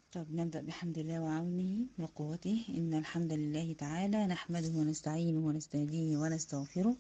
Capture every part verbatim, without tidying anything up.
طب نبدأ بحمد الله وعونه وقوته. إن الحمد لله تعالى نحمده ونستعينه ونستهديه ونستغفره،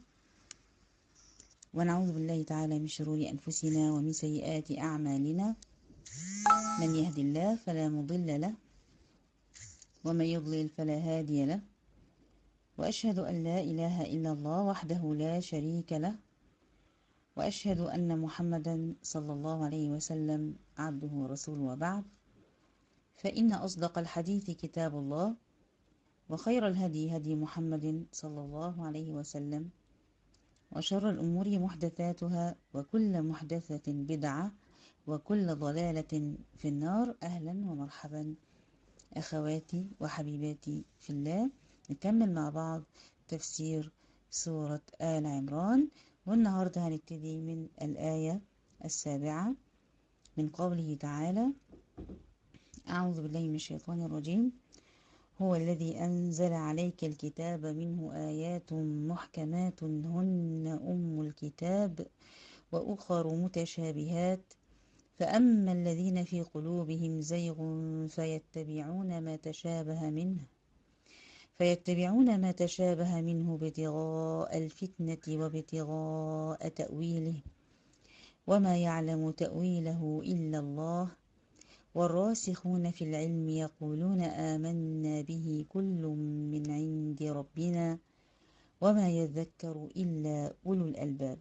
ونعوذ بالله تعالى من شرور أنفسنا ومن سيئات أعمالنا. من يهد الله فلا مضل له، ومن يضلل فلا هادي له. وأشهد أن لا إله إلا الله وحده لا شريك له، وأشهد أن محمدا صلى الله عليه وسلم عبده ورسوله. وبعد، فإن أصدق الحديث كتاب الله، وخير الهدي هدي محمد صلى الله عليه وسلم، وشر الأمور محدثاتها، وكل محدثة بدعة، وكل ضلالة في النار. أهلا ومرحبا أخواتي وحبيباتي في الله. نكمل مع بعض تفسير سورة آل عمران، والنهاردة هنبتدي من الآية السابعة من قوله تعالى: أعوذ بالله من الشيطان الرجيم. هو الذي أنزل عليك الكتاب منه آيات محكمات هن أم الكتاب وأخر متشابهات، فأما الذين في قلوبهم زيغ فيتبعون ما تشابه منه فيتبعون ما تشابه منه ابتغاء الفتنة وابتغاء تأويله، وما يعلم تأويله إلا الله، والراسخون في العلم يقولون آمنا به كل من عند ربنا وما يذكر إلا أولو الألباب.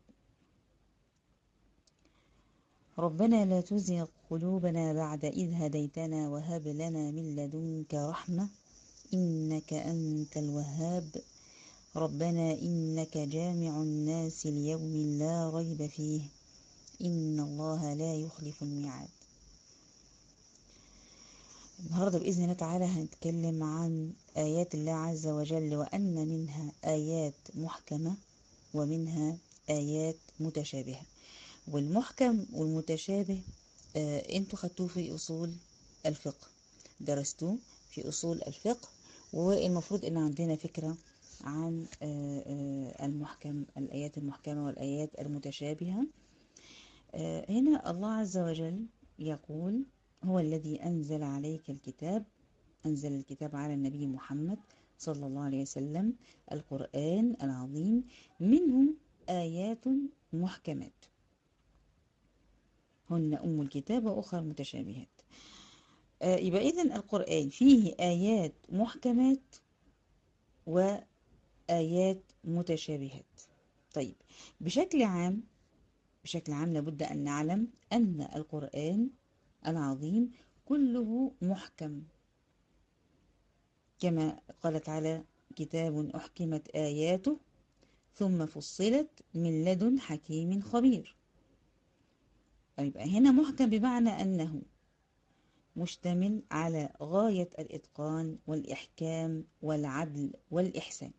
ربنا لا تزغ قلوبنا بعد إذ هديتنا وهب لنا من لدنك رحمة إنك أنت الوهاب. ربنا إنك جامع الناس ليوم لا ريب فيه إن الله لا يخلف الميعاد. النهاردة بإذن الله تعالى هنتكلم عن آيات الله عز وجل، وأن منها آيات محكمة ومنها آيات متشابهة. والمحكم والمتشابه آه انتوا خدتوه في أصول الفقه، درستوه في أصول الفقه، والمفروض إن عندنا فكرة عن آه آه المحكم، الآيات المحكمة والآيات المتشابهة. آه هنا الله عز وجل يقول: هو الذي أنزل عليك الكتاب، أنزل الكتاب على النبي محمد صلى الله عليه وسلم، القرآن العظيم، منه آيات محكمات هن أم الكتاب وأخر متشابهات. آه يبقى إذن القرآن فيه آيات محكمات وآيات متشابهات. طيب، بشكل عام بشكل عام لابد أن نعلم أن القرآن العظيم كله محكم، كما قال تعالى: كتاب أحكمت آياته ثم فصلت من لدن حكيم خبير. يبقى هنا محكم بمعنى أنه مشتمل على غاية الإتقان والإحكام والعدل والإحسان.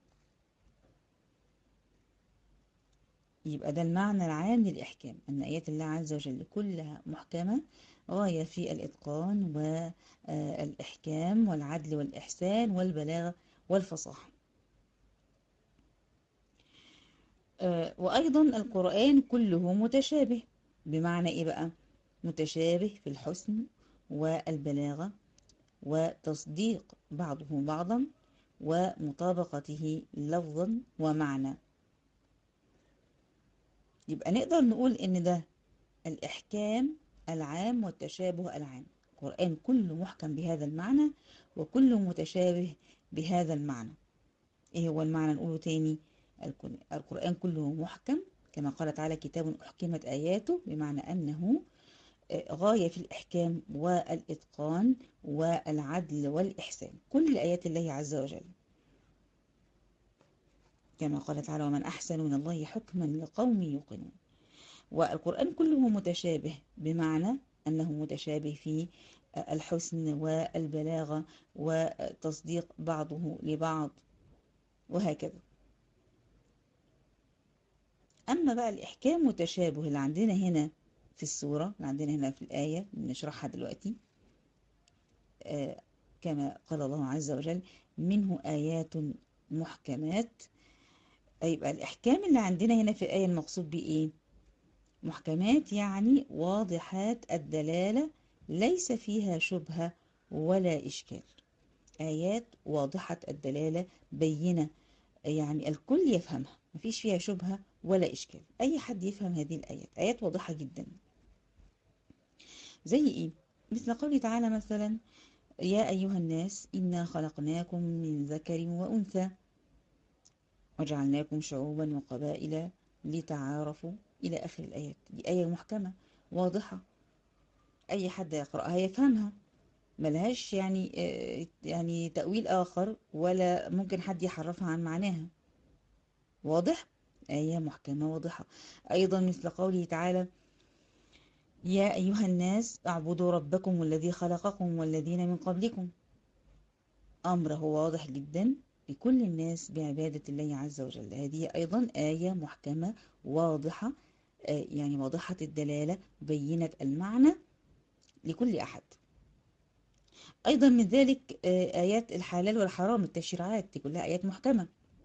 يبقى ده المعنى العام للإحكام، أن آيات الله عز وجل كلها محكمة، غاية في الإتقان والإحكام والعدل والإحسان والبلاغة والفصاحة. وأيضا القرآن كله متشابه. بمعنى إيه بقى؟ متشابه في الحسن والبلاغة وتصديق بعضه بعضا ومطابقته لفظا ومعنى. يبقى نقدر نقول إن ده الإحكام العام والتشابه العام. القرآن كله محكم بهذا المعنى وكله متشابه بهذا المعنى. إيه هو المعنى؟ نقوله تاني: القرآن كله محكم كما قال تعالى: كتاب أحكمت آياته، بمعنى أنه غاية في الإحكام والإتقان والعدل والإحسان، كل آيات الله عز وجل، كما قال تعالى: ومن أحسن من الله حكما لقوم يوقنون. والقرآن كله متشابه بمعنى أنه متشابه في الحسن والبلاغة وتصديق بعضه لبعض وهكذا. أما بقى الإحكام متشابه اللي عندنا هنا في السورة، اللي عندنا هنا في الآية اللي نشرحها دلوقتي، آه كما قال الله عز وجل: منه آيات محكمات. يبقى الإحكام اللي عندنا هنا في الآية المقصود بإيه؟ محكمات يعني واضحات الدلالة، ليس فيها شبهة ولا إشكال. آيات واضحة الدلالة بينة، يعني الكل يفهمها، مفيش فيها شبهة ولا إشكال. أي حد يفهم هذه الآيات، آيات واضحة جدا. زي إيه؟ مثل قوله تعالى مثلا: يا أيها الناس إنا خلقناكم من ذكر وأنثى وجعلناكم شعوبا وقبائل لتعارفوا، إلى آخر الآيات. دي آية محكمة واضحة، أي حد يقرأها يفهمها، ملهاش يعني آه، يعني تأويل آخر، ولا ممكن حد يحرفها عن معناها. واضح؟ آية محكمة واضحة. أيضا مثل قوله تعالى: يا أيها الناس اعبدوا ربكم الذي خلقكم والذين من قبلكم. أمره واضح جدا لكل الناس بعبادة الله عز وجل. هذه أيضا آية محكمة واضحة، آه، يعني واضحة الدلالة، بينة المعنى لكل أحد. أيضا من ذلك آه، آيات الحلال والحرام، التشريعات دي كلها آيات محكمة.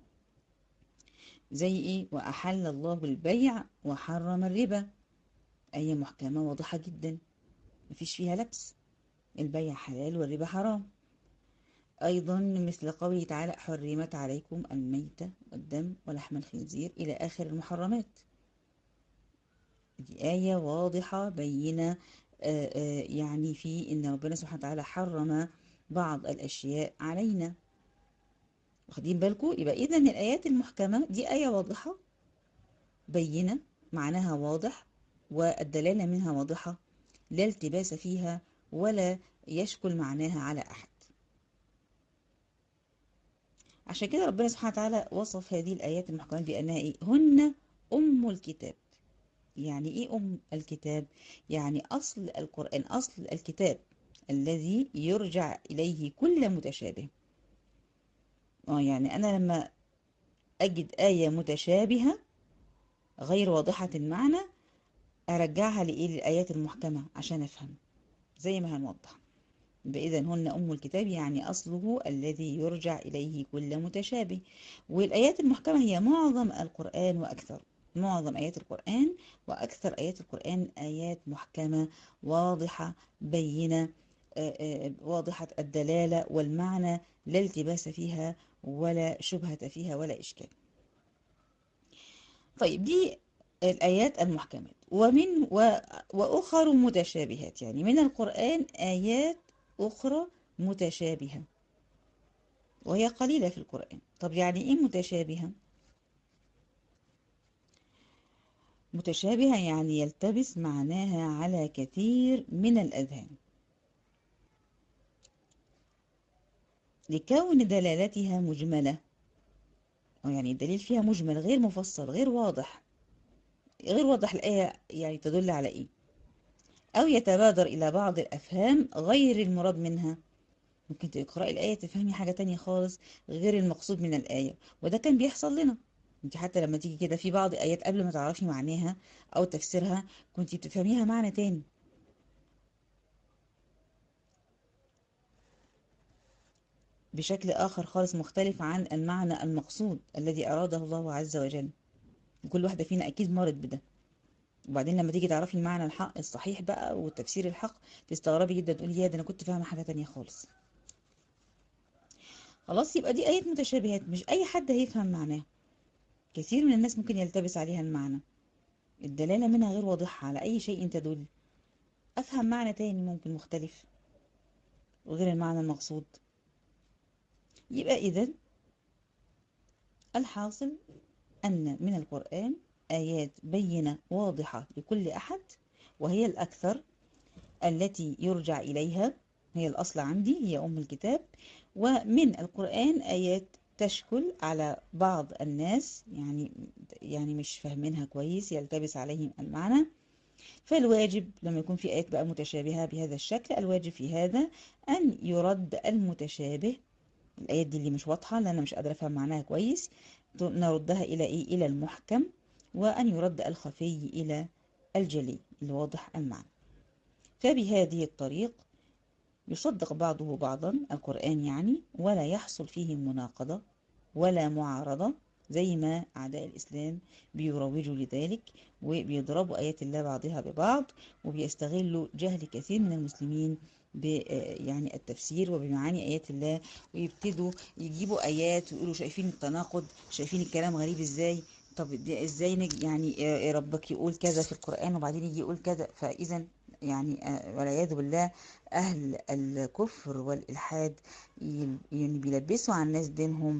زي إيه؟ وأحل الله البيع وحرم الربا. آية محكمة واضحة جدا، مفيش فيها لبس، البيع حلال والربا حرام. أيضا مثل قوله تعالى: حرمت عليكم الميتة والدم ولحم الخنزير، إلى آخر المحرمات. دي آية واضحة بينة، آه، آه، يعني في إن ربنا سبحانه وتعالى حرم بعض الأشياء علينا. واخدين بالكم؟ يبقى إذا الآيات المحكمة دي آية واضحة بينة، معناها واضح، والدلالة منها واضحة، لا التباس فيها ولا يشكل معناها على أحد. عشان كده ربنا سبحانه وتعالى وصف هذه الآيات المحكمات بأنها إيه؟ هن أم الكتاب. يعني إيه أم الكتاب؟ يعني أصل القرآن، أصل الكتاب الذي يرجع إليه كل متشابه. آه يعني أنا لما أجد آية متشابهة غير واضحة المعنى، أرجعها لإيه؟ للآيات المحكمة عشان أفهم، زي ما هنوضح. إذا هن أم الكتاب، يعني أصله الذي يرجع إليه كل متشابه. والآيات المحكمة هي معظم القرآن وأكثر، معظم آيات القرآن وأكثر آيات القرآن آيات محكمة واضحة بينة، آه، آه، واضحة الدلالة والمعنى، لا التباس فيها ولا شبهة فيها ولا إشكال. طيب دي الآيات المحكمات. ومن و وأخر متشابهات، يعني من القرآن آيات أخرى متشابهة، وهي قليلة في القرآن. طب يعني إيه متشابهة؟ متشابهة يعني يلتبس معناها على كثير من الأذهان، لكون دلالتها مجملة، أو يعني الدليل فيها مجمل غير مفصل غير واضح، غير واضح الآية يعني تدل على إيه، أو يتبادر إلى بعض الأفهام غير المراد منها. ممكن تقرأي الآية تفهمي حاجة تانية خالص غير المقصود من الآية، وده كان بيحصل لنا. انت حتى لما تيجي كده في بعض آيات قبل ما تعرفي معناها أو تفسيرها كنت بتفهميها معنى تاني بشكل آخر خالص، مختلف عن المعنى المقصود الذي أراده الله عز وجل. وكل واحدة فينا أكيد مرت بده. وبعدين لما تيجي تعرفي المعنى الحق الصحيح بقى والتفسير الحق، تستغربي جدا، تقولي يا ده أنا كنت فاهمة حاجة تانية خالص. خلاص، يبقى دي آيات متشابهات مش أي حد هيفهم معناها، كثير من الناس ممكن يلتبس عليها المعنى، الدلالة منها غير واضحة على أي شيء تدل، أفهم معنى تاني ممكن مختلف وغير المعنى المقصود. يبقى إذن الحاصل أن من القرآن آيات بينة واضحة لكل أحد، وهي الأكثر التي يرجع إليها، هي الأصل عندي، هي أم الكتاب. ومن القرآن آيات تشكل على بعض الناس، يعني يعني مش فاهمينها كويس، يلتبس عليهم المعنى. فالواجب لما يكون في آيات بقى متشابهة بهذا الشكل، الواجب في هذا أن يرد المتشابه، الآيات دي اللي مش واضحة اللي أنا مش قادرة أفهم معناها كويس، نردها إلى إيه؟ إلى المحكم. وأن يرد الخفي إلى الجلي اللي واضح المعنى. فبهذه الطريق يصدق بعضه بعضا القرآن يعني، ولا يحصل فيه مناقضة ولا معارضة، زي ما أعداء الإسلام بيروجوا لذلك وبيضربوا آيات الله بعضها ببعض، وبيستغلوا جهل كثير من المسلمين ب يعني التفسير وبمعاني آيات الله، ويبتدوا يجيبوا آيات ويقولوا شايفين التناقض، شايفين الكلام غريب ازاي، طب دي ازاي نج يعني آه، ربك يقول كذا في القرآن وبعدين يجي يقول كذا. فإذا يعني آه، والعياذ بالله أهل الكفر والإلحاد ي- يعني بيلبسوا على الناس دينهم،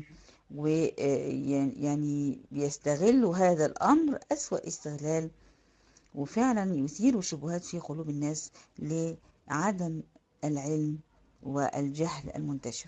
ويعني بيستغلوا هذا الأمر أسوأ استغلال، وفعلا يثيروا شبهات في قلوب الناس لعدم العلم والجهل المنتشر.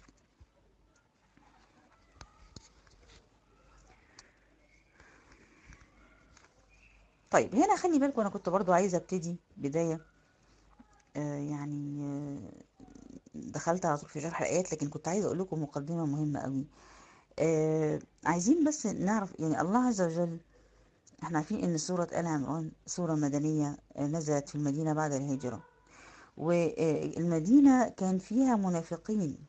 طيب هنا خلي بالكم، أنا كنت برضو عايزة ابتدي بداية آه يعني آه دخلت على طول في شرح الآيات، لكن كنت عايزة أقول لكم مقدمة مهمة قوي. آه عايزين بس نعرف يعني الله عز وجل، احنا عارفين ان سورة آل عمران سورة مدنية آه، نزلت في المدينة بعد الهجرة، والمدينة كان فيها منافقين،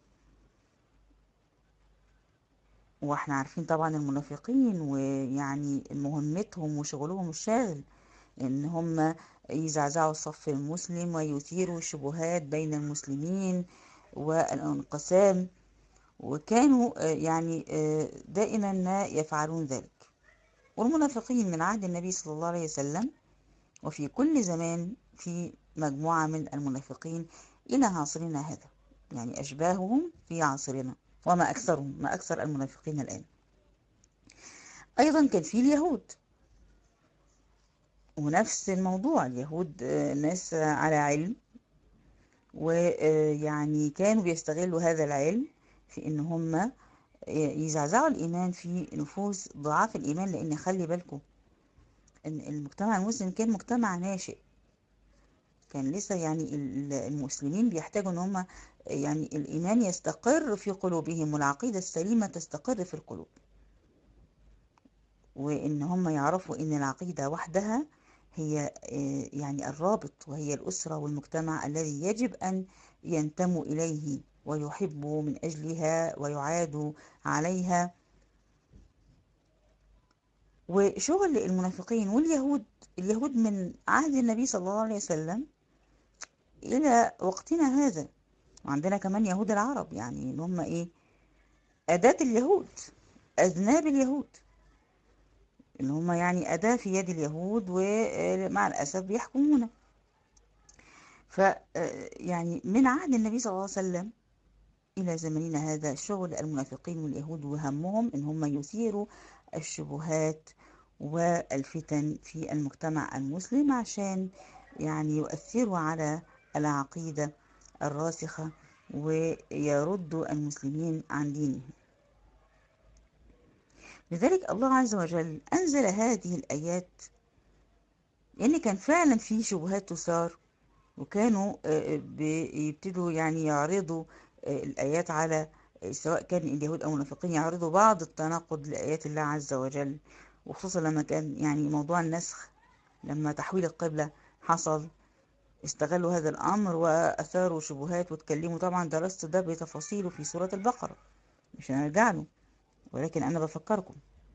واحنا عارفين طبعا المنافقين ويعني مهمتهم وشغلهم الشاغل ان هم يزعزعوا الصف المسلم ويثيروا الشبهات بين المسلمين والانقسام، وكانوا آه، يعني آه، دائما ما يفعلون ذلك. والمنافقين من عهد النبي صلى الله عليه وسلم، وفي كل زمان في مجموعة من المنافقين إلى عصرنا هذا، يعني أشباههم في عصرنا، وما أكثرهم، ما أكثر المنافقين الآن. أيضا كان في اليهود، ونفس الموضوع، اليهود آه، ناس على علم، ويعني كانوا بيستغلوا هذا العلم في ان هم يزعزعوا الايمان في نفوس ضعاف الايمان، لان خلي بالكم ان المجتمع المسلم كان مجتمع ناشئ، كان لسه يعني ال- المسلمين بيحتاجوا ان هم يعني الايمان يستقر في قلوبهم، والعقيدة السليمة تستقر في القلوب، وإن هم يعرفوا إن العقيدة وحدها هي آه، يعني الرابط، وهي الأسرة والمجتمع الذي يجب أن ينتموا إليه ويحبوا من أجلها ويعادوا عليها. وشغل المنافقين واليهود، اليهود من عهد النبي صلى الله عليه وسلم إلى وقتنا هذا، وعندنا كمان يهود العرب، يعني إن هم إيه، أداة اليهود، أذناب اليهود، اللي هم يعني أداة في يد اليهود، ومع الأسف بيحكمونا. ف يعني من عهد النبي صلى الله عليه وسلم إلى زمننا هذا شغل المنافقين واليهود، وهمهم إن هم يثيروا الشبهات والفتن في المجتمع المسلم عشان يعني يؤثروا على العقيدة الراسخة ويردوا المسلمين عن دينهم. لذلك الله عز وجل أنزل هذه الآيات، لأن كان فعلا في شبهات تثار، وكانوا آه، بيبتدوا يعني يعرضوا آه، الآيات على آه، سواء كان اليهود أو المنافقين، يعرضوا بعض التناقض لآيات الله عز وجل، وخصوصا لما كان يعني موضوع النسخ، لما تحويل القبلة حصل، استغلوا هذا الأمر وأثاروا شبهات واتكلموا. طبعا درست ده بتفاصيله في سورة البقرة، مش هنرجع له، ولكن أنا بفكركم.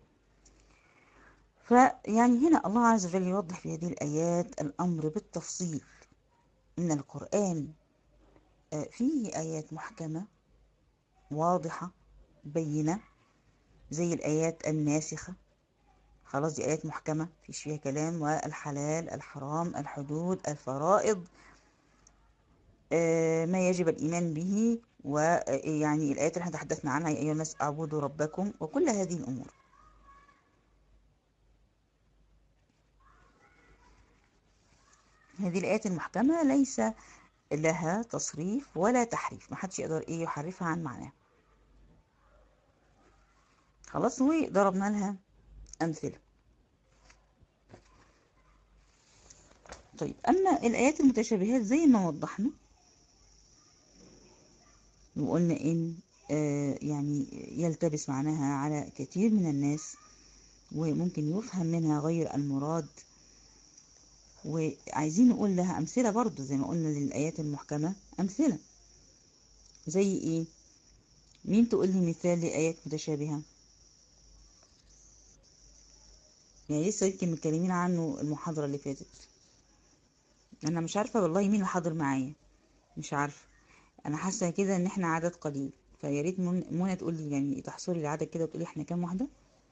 فيعني هنا الله عز وجل يوضح في هذه الآيات الأمر بالتفصيل، إن القرآن آه، فيه آيات محكمة واضحة بينة، زي الآيات الناسخة، خلاص دي آيات محكمة مفيش فيها كلام، والحلال الحرام الحدود الفرائض آه، ما يجب الإيمان به، ويعني الآيات اللي احنا تحدثنا عنها، يا أيها الناس اعبدوا ربكم، وكل هذه الأمور. هذه الآيات المحكمة ليس لها تصريف ولا تحريف، محدش يقدر ايه يحرفها عن معناها، خلاص، وضربنا لها أمثلة. طيب أما الآيات المتشابهات زي ما وضحنا وقلنا إن آه يعني يلتبس معناها على كثير من الناس، وممكن يفهم منها غير المراد، وعايزين نقول لها أمثلة برضو زي ما قلنا للآيات المحكمة، أمثلة زي إيه؟ مين تقول لي مثال لآيات متشابهة؟ يعني لسه يمكن متكلمين عنه المحاضرة اللي فاتت، أنا مش عارفة والله مين اللي حاضر معايا، مش عارفة. انا حاسه كده ان احنا عدد قليل، فيا ريت من- منى تقول لي، يعني تحصري العدد كده وتقولي احنا كام واحده.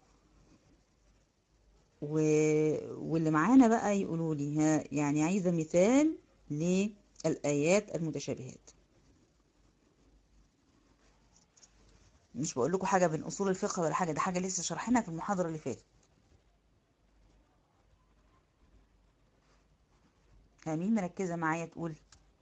و... واللي معانا بقى يقولوا لي، ها يعني عايزه مثال للايات المتشابهات. مش بقول لكم حاجه من اصول الفقه ولا حاجه، ده حاجه لسه شرحناها في المحاضره اللي فاتت. ها مين مركزه معايا تقول؟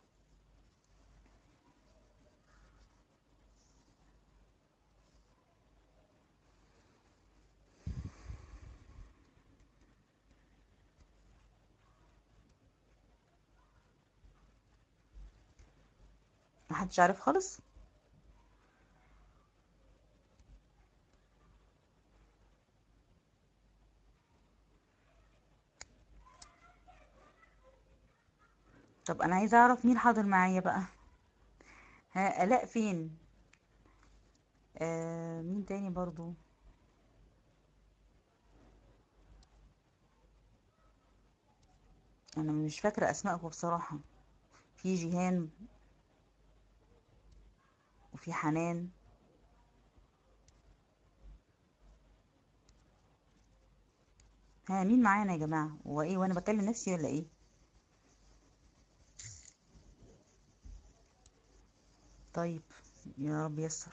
محدش عارف خالص. طب انا عايزه اعرف مين حاضر معايا بقى. ها الاء فين؟ آه مين تاني برضو؟ انا مش فاكره اسمائكم بصراحه. في جيهان وفي حنان. ها مين معانا يا جماعه؟ هو ايه وانا بكلم نفسي ولا ايه؟ طيب، يا رب يسر.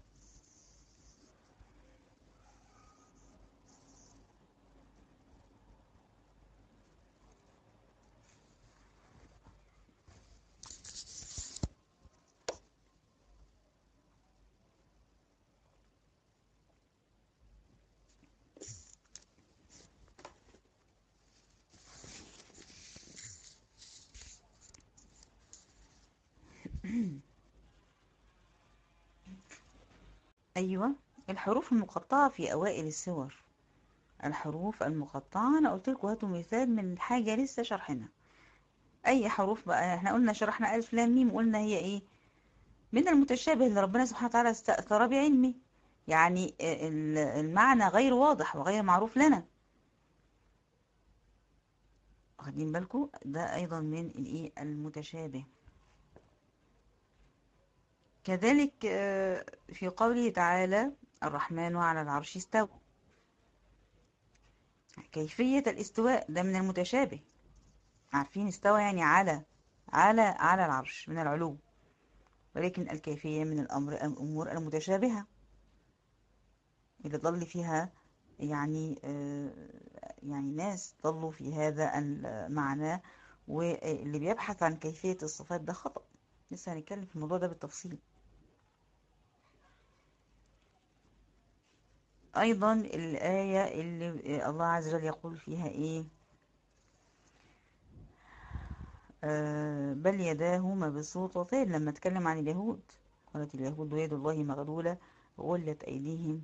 ايوه، الحروف المقطعه في اوائل السور. الحروف المقطعه انا قلت لكم هاتوا مثال من حاجه لسه شرحنا. اي حروف بقى، احنا قلنا شرحنا الف لام ميم، قلنا هي ايه؟ من المتشابه اللي ربنا سبحانه وتعالى استأثر بعلمه، يعني ال- المعنى غير واضح وغير معروف لنا. واخدين بالكم؟ ده ايضا من الايه المتشابه. كذلك آه، في قوله تعالى الرحمن على العرش استوى. كيفية الاستواء ده من المتشابه. عارفين استوى يعني على، على على العرش من العلو، ولكن الكيفية من الأمر الأمور المتشابهة اللي ضل فيها، يعني آه، يعني ناس ضلوا في هذا المعنى، واللي بيبحث عن كيفية الصفات ده خطأ. لسه هنتكلم في الموضوع ده بالتفصيل. أيضا الآية اللي الله عز وجل يقول فيها إيه؟ آه بل يداه مبسوطتان، لما اتكلم عن اليهود قالت اليهود يد الله مغلولة غلت أيديهم.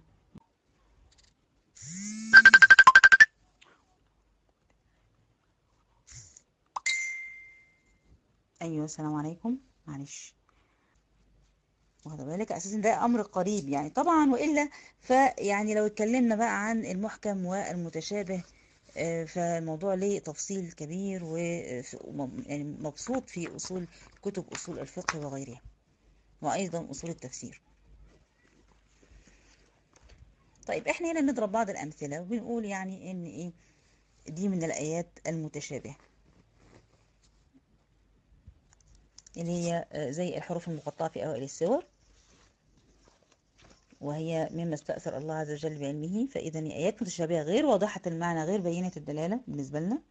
أيوة السلام عليكم، معلش. واخد بالك أساسا ده أمر قريب يعني طبعا، وإلا فيعني لو اتكلمنا بقى عن المحكم والمتشابه، آه، فالموضوع ليه تفصيل كبير، و يعني مبسوط في أصول كتب أصول الفقه وغيرها، وأيضا أصول التفسير. طيب احنا هنا نضرب بعض الأمثلة وبنقول يعني إن إيه دي من الآيات المتشابهة، اللي هي آه، زي الحروف المقطعة في أوائل السور، وهي مما استأثر الله عز وجل بعلمه، فإذا هي آيات متشابهة غير واضحة المعنى غير بينة الدلالة بالنسبة لنا.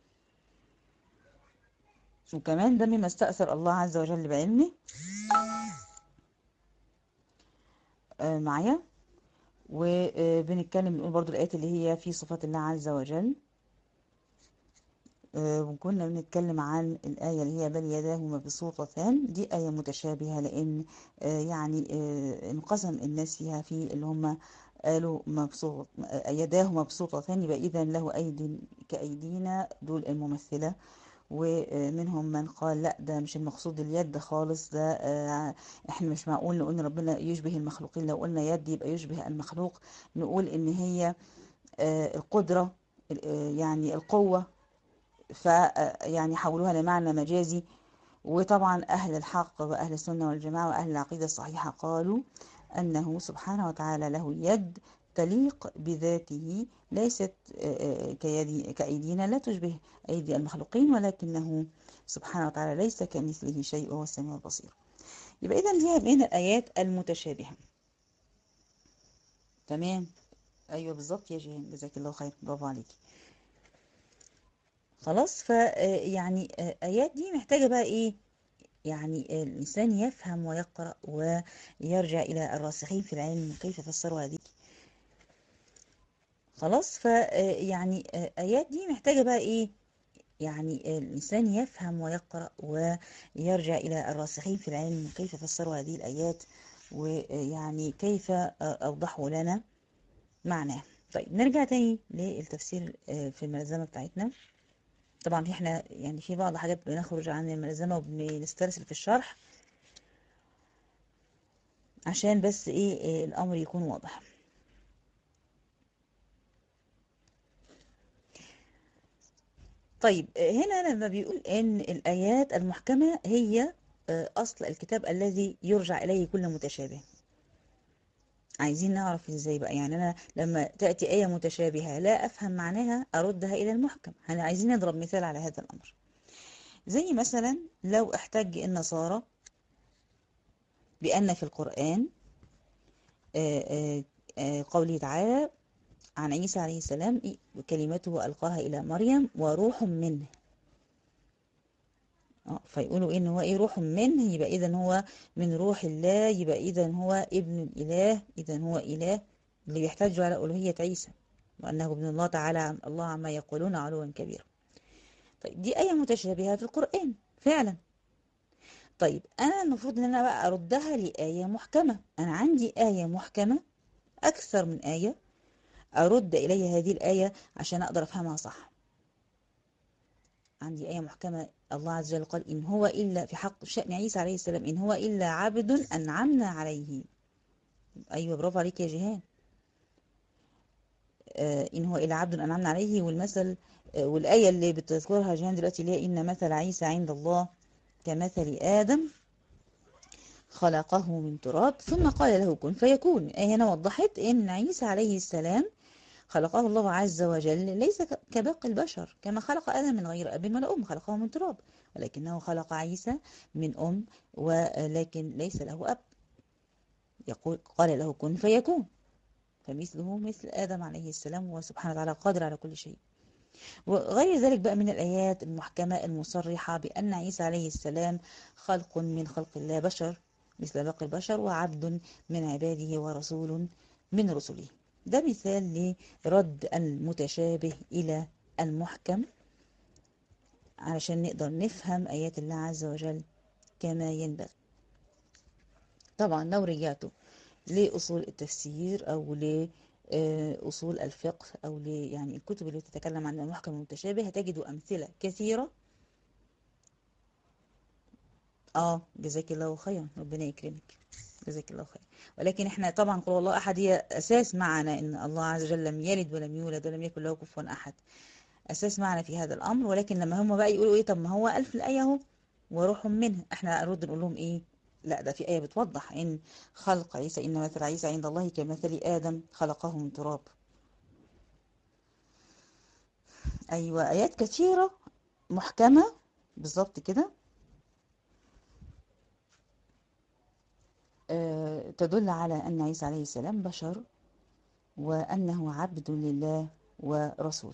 وكمان ده مما استأثر الله عز وجل بعلمه. آه، معايا. وبنتكلم بنقول برضو الآيات اللي هي في صفات الله عز وجل. آه، وكنا بنتكلم عن الآية اللي هي بل يداه مبسوطتان، دي آية متشابهة لأن آه، يعني آه، انقسم الناس فيها في اللي هم قالوا مبسوط آه، يداه مبسوطتان، يبقى إذا له أيد كأيدينا، دول الممثلة. ومنهم من قال لا ده مش المقصود اليد خالص، ده آه، احنا مش معقول نقول ان ربنا يشبه المخلوقين، لو قلنا يد يبقى يشبه المخلوق. نقول ان هي آه، القدرة، آه، يعني القوة، ف يعني حولوها لمعنى مجازي. وطبعا أهل الحق وأهل السنة والجماعة وأهل العقيدة الصحيحة قالوا أنه سبحانه وتعالى له يد تليق بذاته، ليست كيدي كأيدينا، لا تشبه أيدي المخلوقين، ولكنه سبحانه وتعالى ليس كمثله شيء وهو السميع البصير. يبقى إذن دي من الآيات المتشابهة. تمام. أيوة بالظبط يا جيهان، جزاك الله خير، برافو عليكي. خلاص. فيعني آيات دي محتاجة بقى إيه؟ يعني الإنسان يفهم ويقرأ ويرجع إلى الراسخين في العلم كيف فسروا هذه. خلاص. فيعني آيات دي محتاجة بقى إيه؟ يعني الإنسان يفهم ويقرأ ويرجع إلى الراسخين في العلم كيف فسروا هذه الآيات، ويعني كيف أوضحوا لنا معناه. طيب نرجع تاني للتفسير في الملزمة بتاعتنا. طبعا احنا يعني في بعض حاجات بنخرج عن الملزمة وبنسترسل في الشرح عشان بس ايه الامر يكون واضح. طيب هنا لما بيقول ان الايات المحكمة هي اصل الكتاب الذي يرجع اليه كل متشابه، عايزين نعرف ازاي بقى. يعني انا لما تأتي آية متشابهة لا افهم معناها اردها الى المحكم. احنا عايزين نضرب مثال على هذا الامر، زي مثلا لو احتج النصارى بأن في القرآن قوله تعالى عن عيسى عليه السلام كلمته ألقاها إلى مريم وروح منه، فيقولوا إن هو إيه روح منه، يبقى إذن هو من روح الله، يبقى إذن هو ابن الإله، إذن هو إله، اللي بيحتجوا على ألوهية عيسى وأنه ابن الله تعالى الله عما يقولون علوا كبيرا. طيب دي آية متشابهة في القرآن فعلا. طيب أنا المفروض إن أنا بقى أردها لآية محكمة. أنا عندي آية محكمة أكثر من آية أرد إلي هذه الآية عشان أقدر أفهمها صح. عندي آية محكمة الله عز وجل قال إن هو إلا في حق شأن عيسى عليه السلام إن هو إلا عبد أنعمنا عليه. أيوة برافو عليك يا جيهان. آه إن هو إلا عبد أنعمنا عليه. والمثل آه والآية اللي بتذكرها جيهان دلوقتي اللي هي إن مثل عيسى عند الله كمثل آدم خلقه من تراب ثم قال له كن فيكون. الآية هنا وضحت إن عيسى عليه السلام خلقه الله عز وجل ليس كباقي البشر، كما خلق آدم من غير أب ولا أم، خلقه من تراب، ولكنه خلق عيسى من أم ولكن ليس له أب. يقول قال له كن فيكون، فمثله مثل آدم عليه السلام، وسبحانه وتعالى قادر على كل شيء. وغير ذلك بقى من الآيات المحكمة المصرحة بأن عيسى عليه السلام خلق من خلق الله، بشر مثل باقي البشر، وعبد من عباده ورسول من رسله. ده مثال لرد المتشابه إلى المحكم علشان نقدر نفهم آيات الله عز وجل كما ينبغي. طبعا لو رجعتوا لأصول التفسير أو لأصول الفقه أو ل يعني الكتب اللي تتكلم عن المحكم والمتشابه هتجدوا أمثلة كثيرة. آه جزاك الله خيرا، ربنا يكرمك، جزاك الله خير. ولكن احنا طبعا قل الله أحد هي أساس معنا، إن الله عز وجل لم يلد ولم يولد ولم يكن له كفوا أحد، أساس معنا في هذا الأمر. ولكن لما هم بقى يقولوا إيه طب ما هو ألف الآية أهو وروح منه، احنا نرد نقول لهم إيه لا ده في آية بتوضح إن خلق عيسى إن مثل عيسى عند الله كمثل آدم خلقه من تراب. أيوة آيات كثيرة محكمة بالظبط كده أه تدل على أن عيسى عليه السلام بشر وأنه عبد لله ورسول.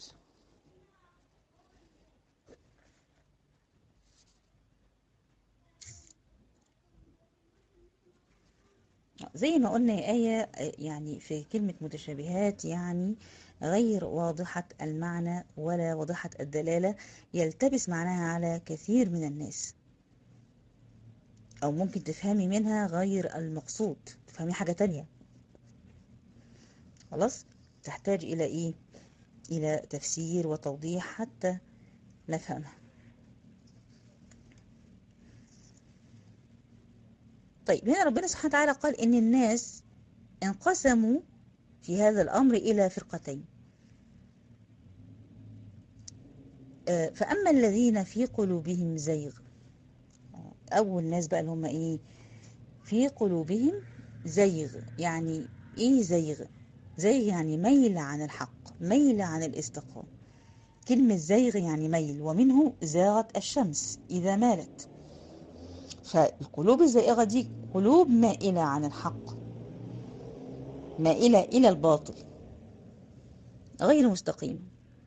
زي ما قلنا آية يعني في كلمة متشابهات يعني غير واضحة المعنى ولا واضحة الدلالة، يلتبس معناها على كثير من الناس، أو ممكن تفهمي منها غير المقصود، تفهمي حاجة تانية. خلاص تحتاج إلى إيه؟ إلى تفسير وتوضيح حتى نفهمها. طيب هنا ربنا سبحانه وتعالى قال إن الناس انقسموا في هذا الأمر إلى فرقتين، فأما الذين في قلوبهم زيغ، أول ناس بقى اللي هم إيه؟ في قلوبهم زيغ. يعني إيه زيغ؟ زيغ يعني ميل عن الحق، ميل عن الاستقامة. كلمة زيغ يعني ميل، ومنه زاغت الشمس إذا مالت. فالقلوب الزائغة دي قلوب مائلة عن الحق، مائلة إلى الباطل، غير مستقيمة.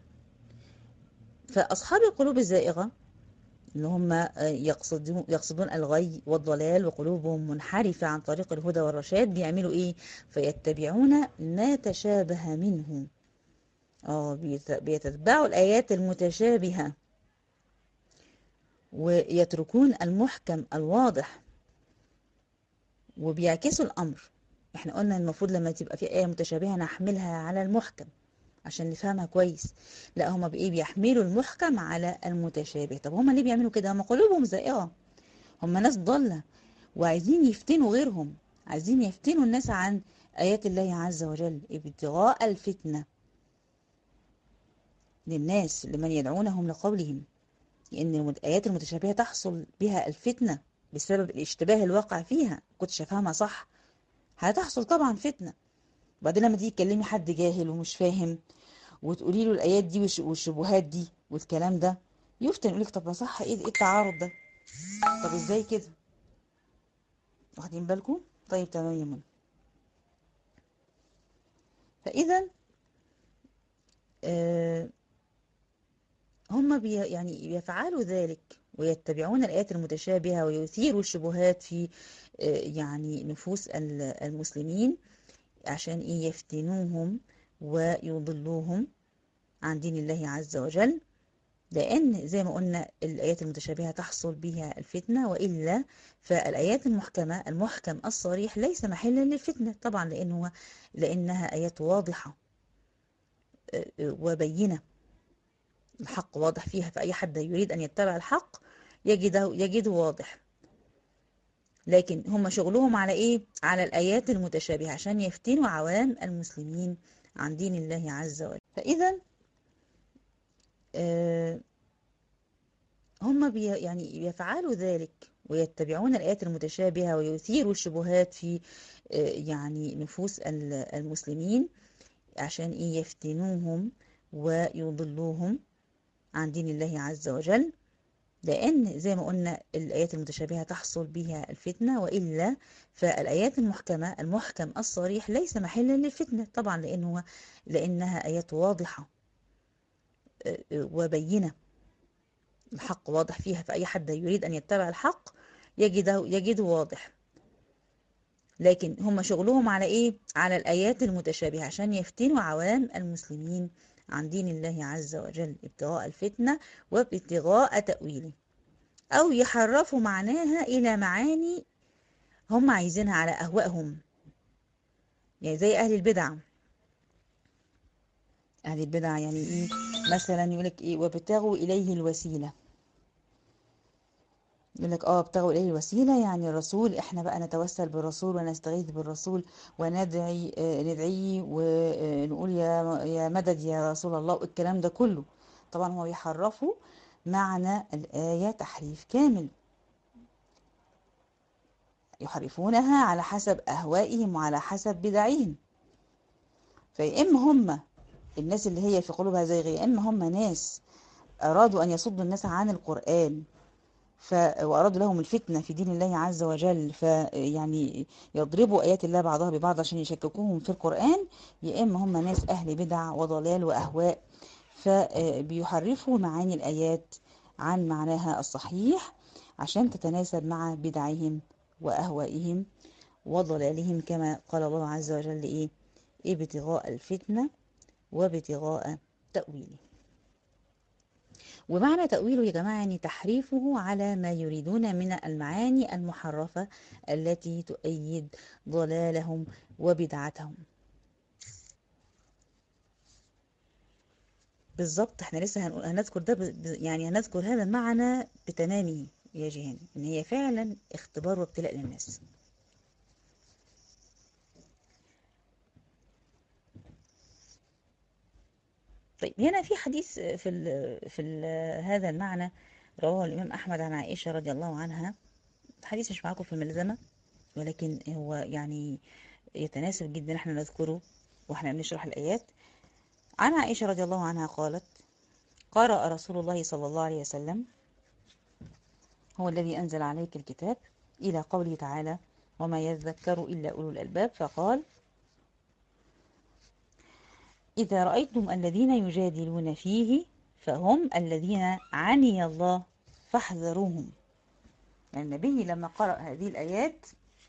فأصحاب القلوب الزائغة اللي هم يقصدون يقصدون الغي والضلال وقلوبهم منحرفة عن طريق الهدى والرشاد، بيعملوا إيه؟ فيتبعون ما تشابه منه. اه بيتتبعوا الآيات المتشابهة ويتركون المحكم الواضح، وبيعكسوا الأمر. احنا قلنا المفروض لما تبقى في آية متشابهة نحملها على المحكم عشان نفهمها كويس. لا، هما بإيه؟ بيحملوا المحكم على المتشابه. طب هما ليه بيعملوا كده؟ هما قلوبهم زائغة، هما ناس ضالة وعايزين يفتنوا غيرهم، عايزين يفتنوا الناس عن آيات الله عز وجل ابتغاء الفتنة للناس، لمن يدعونهم لقولهم. لأن الآيات المتشابهة تحصل بها الفتنة بسبب الاشتباه الواقع فيها. كنتش أفهمها صح، هتحصل طبعا فتنة. وبعدين لما تيجي تكلمي حد جاهل ومش فاهم وتقولي له الآيات دي والشبهات دي والكلام ده، يفتن يقولك طب ما صح، ايه التعارض ده؟ طب ازاي كده؟ واخدين بالكم؟ طيب تمام يا منى. فإذا آه هم بي يعني يفعلوا ذلك ويتبعون الآيات المتشابهة ويثيروا الشبهات في آه يعني نفوس المسلمين عشان إيه؟ يفتنوهم ويضلوهم عن دين الله عز وجل. لأن زي ما قلنا الآيات المتشابهة تحصل بها الفتنة، وإلا فالآيات المحكمة المحكم الصريح ليس محلا للفتنة طبعا، لأنه لأنها آيات واضحة وبينة، الحق واضح فيها، فأي حد يريد أن يتبع الحق يجده, يجده واضح. لكن هم شغلهم على إيه؟ على الآيات المتشابهة عشان يفتنوا عوام المسلمين عن دين الله عز وجل. فإذا آه هم بي يعني يفعلوا ذلك ويتبعون الآيات المتشابهة ويثيروا الشبهات في يعني نفوس المسلمين عشان إيه؟ يفتنوهم ويضلوهم عن دين الله عز وجل. لأن زي ما قلنا الآيات المتشابهة تحصل بها الفتنة، وإلا فالآيات المحكمة المحكم الصريح ليس محلا للفتنة طبعا، لأنه لأنها آيات واضحة وبينة، الحق واضح فيها، فأي حد يريد أن يتبع الحق يجده, يجده واضح. لكن هم شغلهم على إيه؟ على الآيات المتشابهة عشان يفتنوا عوام المسلمين عن دين الله عز وجل ابتغاء الفتنة وابتغاء تأويله، أو يحرفوا معناها إلى معاني هم عايزينها على أهوائهم. يعني زي أهل البدع. أهل البدع يعني إيه؟ مثلا يقولك إيه؟ وابتغوا إليه الوسيلة. يقول لك اه ابتغوا اليه الوسيله، يعني الرسول، احنا بقى نتوسل بالرسول ونستغيث بالرسول وندعي آه ندعيه ونقول يا يا مدد يا رسول الله، والكلام ده كله. طبعا هو يحرفوا معنى الايه تحريف كامل، يحرفونها على حسب اهوائهم وعلى حسب بدعهم. فيا اما هم الناس اللي هي في قلوبها زيغ، يا اما هم ناس ارادوا ان يصدوا الناس عن القران ف... وأرادوا لهم الفتنة في دين الله عز وجل، فيعني يضربوا آيات الله بعضها ببعض عشان يشككوهم في القرآن. يا إما هم ناس أهل بدع وضلال وأهواء، فبيحرفوا معاني الآيات عن معناها الصحيح عشان تتناسب مع بدعهم وأهوائهم وضلالهم، كما قال الله عز وجل إيه؟ ابتغاء الفتنة وابتغاء تأويله. ومعنى تأويله يا جماعة يعني تحريفه على ما يريدون من المعاني المحرفة التي تؤيد ضلالهم وبدعتهم. بالظبط، احنا لسه هنذكر ده، يعني هنذكر هذا المعنى بتمامه يا جيهان، ان هي فعلا اختبار وابتلاء للناس. طيب هنا في حديث في ال في ال هذا المعنى رواه الإمام أحمد عن عائشة رضي الله عنها الحديث مش معاكم في الملزمة، ولكن هو يعني يتناسب جدا احنا نذكره واحنا بنشرح الآيات. عن عائشة رضي الله عنها قالت: قرأ رسول الله صلى الله عليه وسلم: هو الذي أنزل عليك الكتاب، إلى قوله تعالى: وما يذكر إلا أولو الألباب، فقال: إذا رأيتم الذين يجادلون فيه فهم الذين عني الله فاحذروهم. يعني النبي لما قرأ هذه الآيات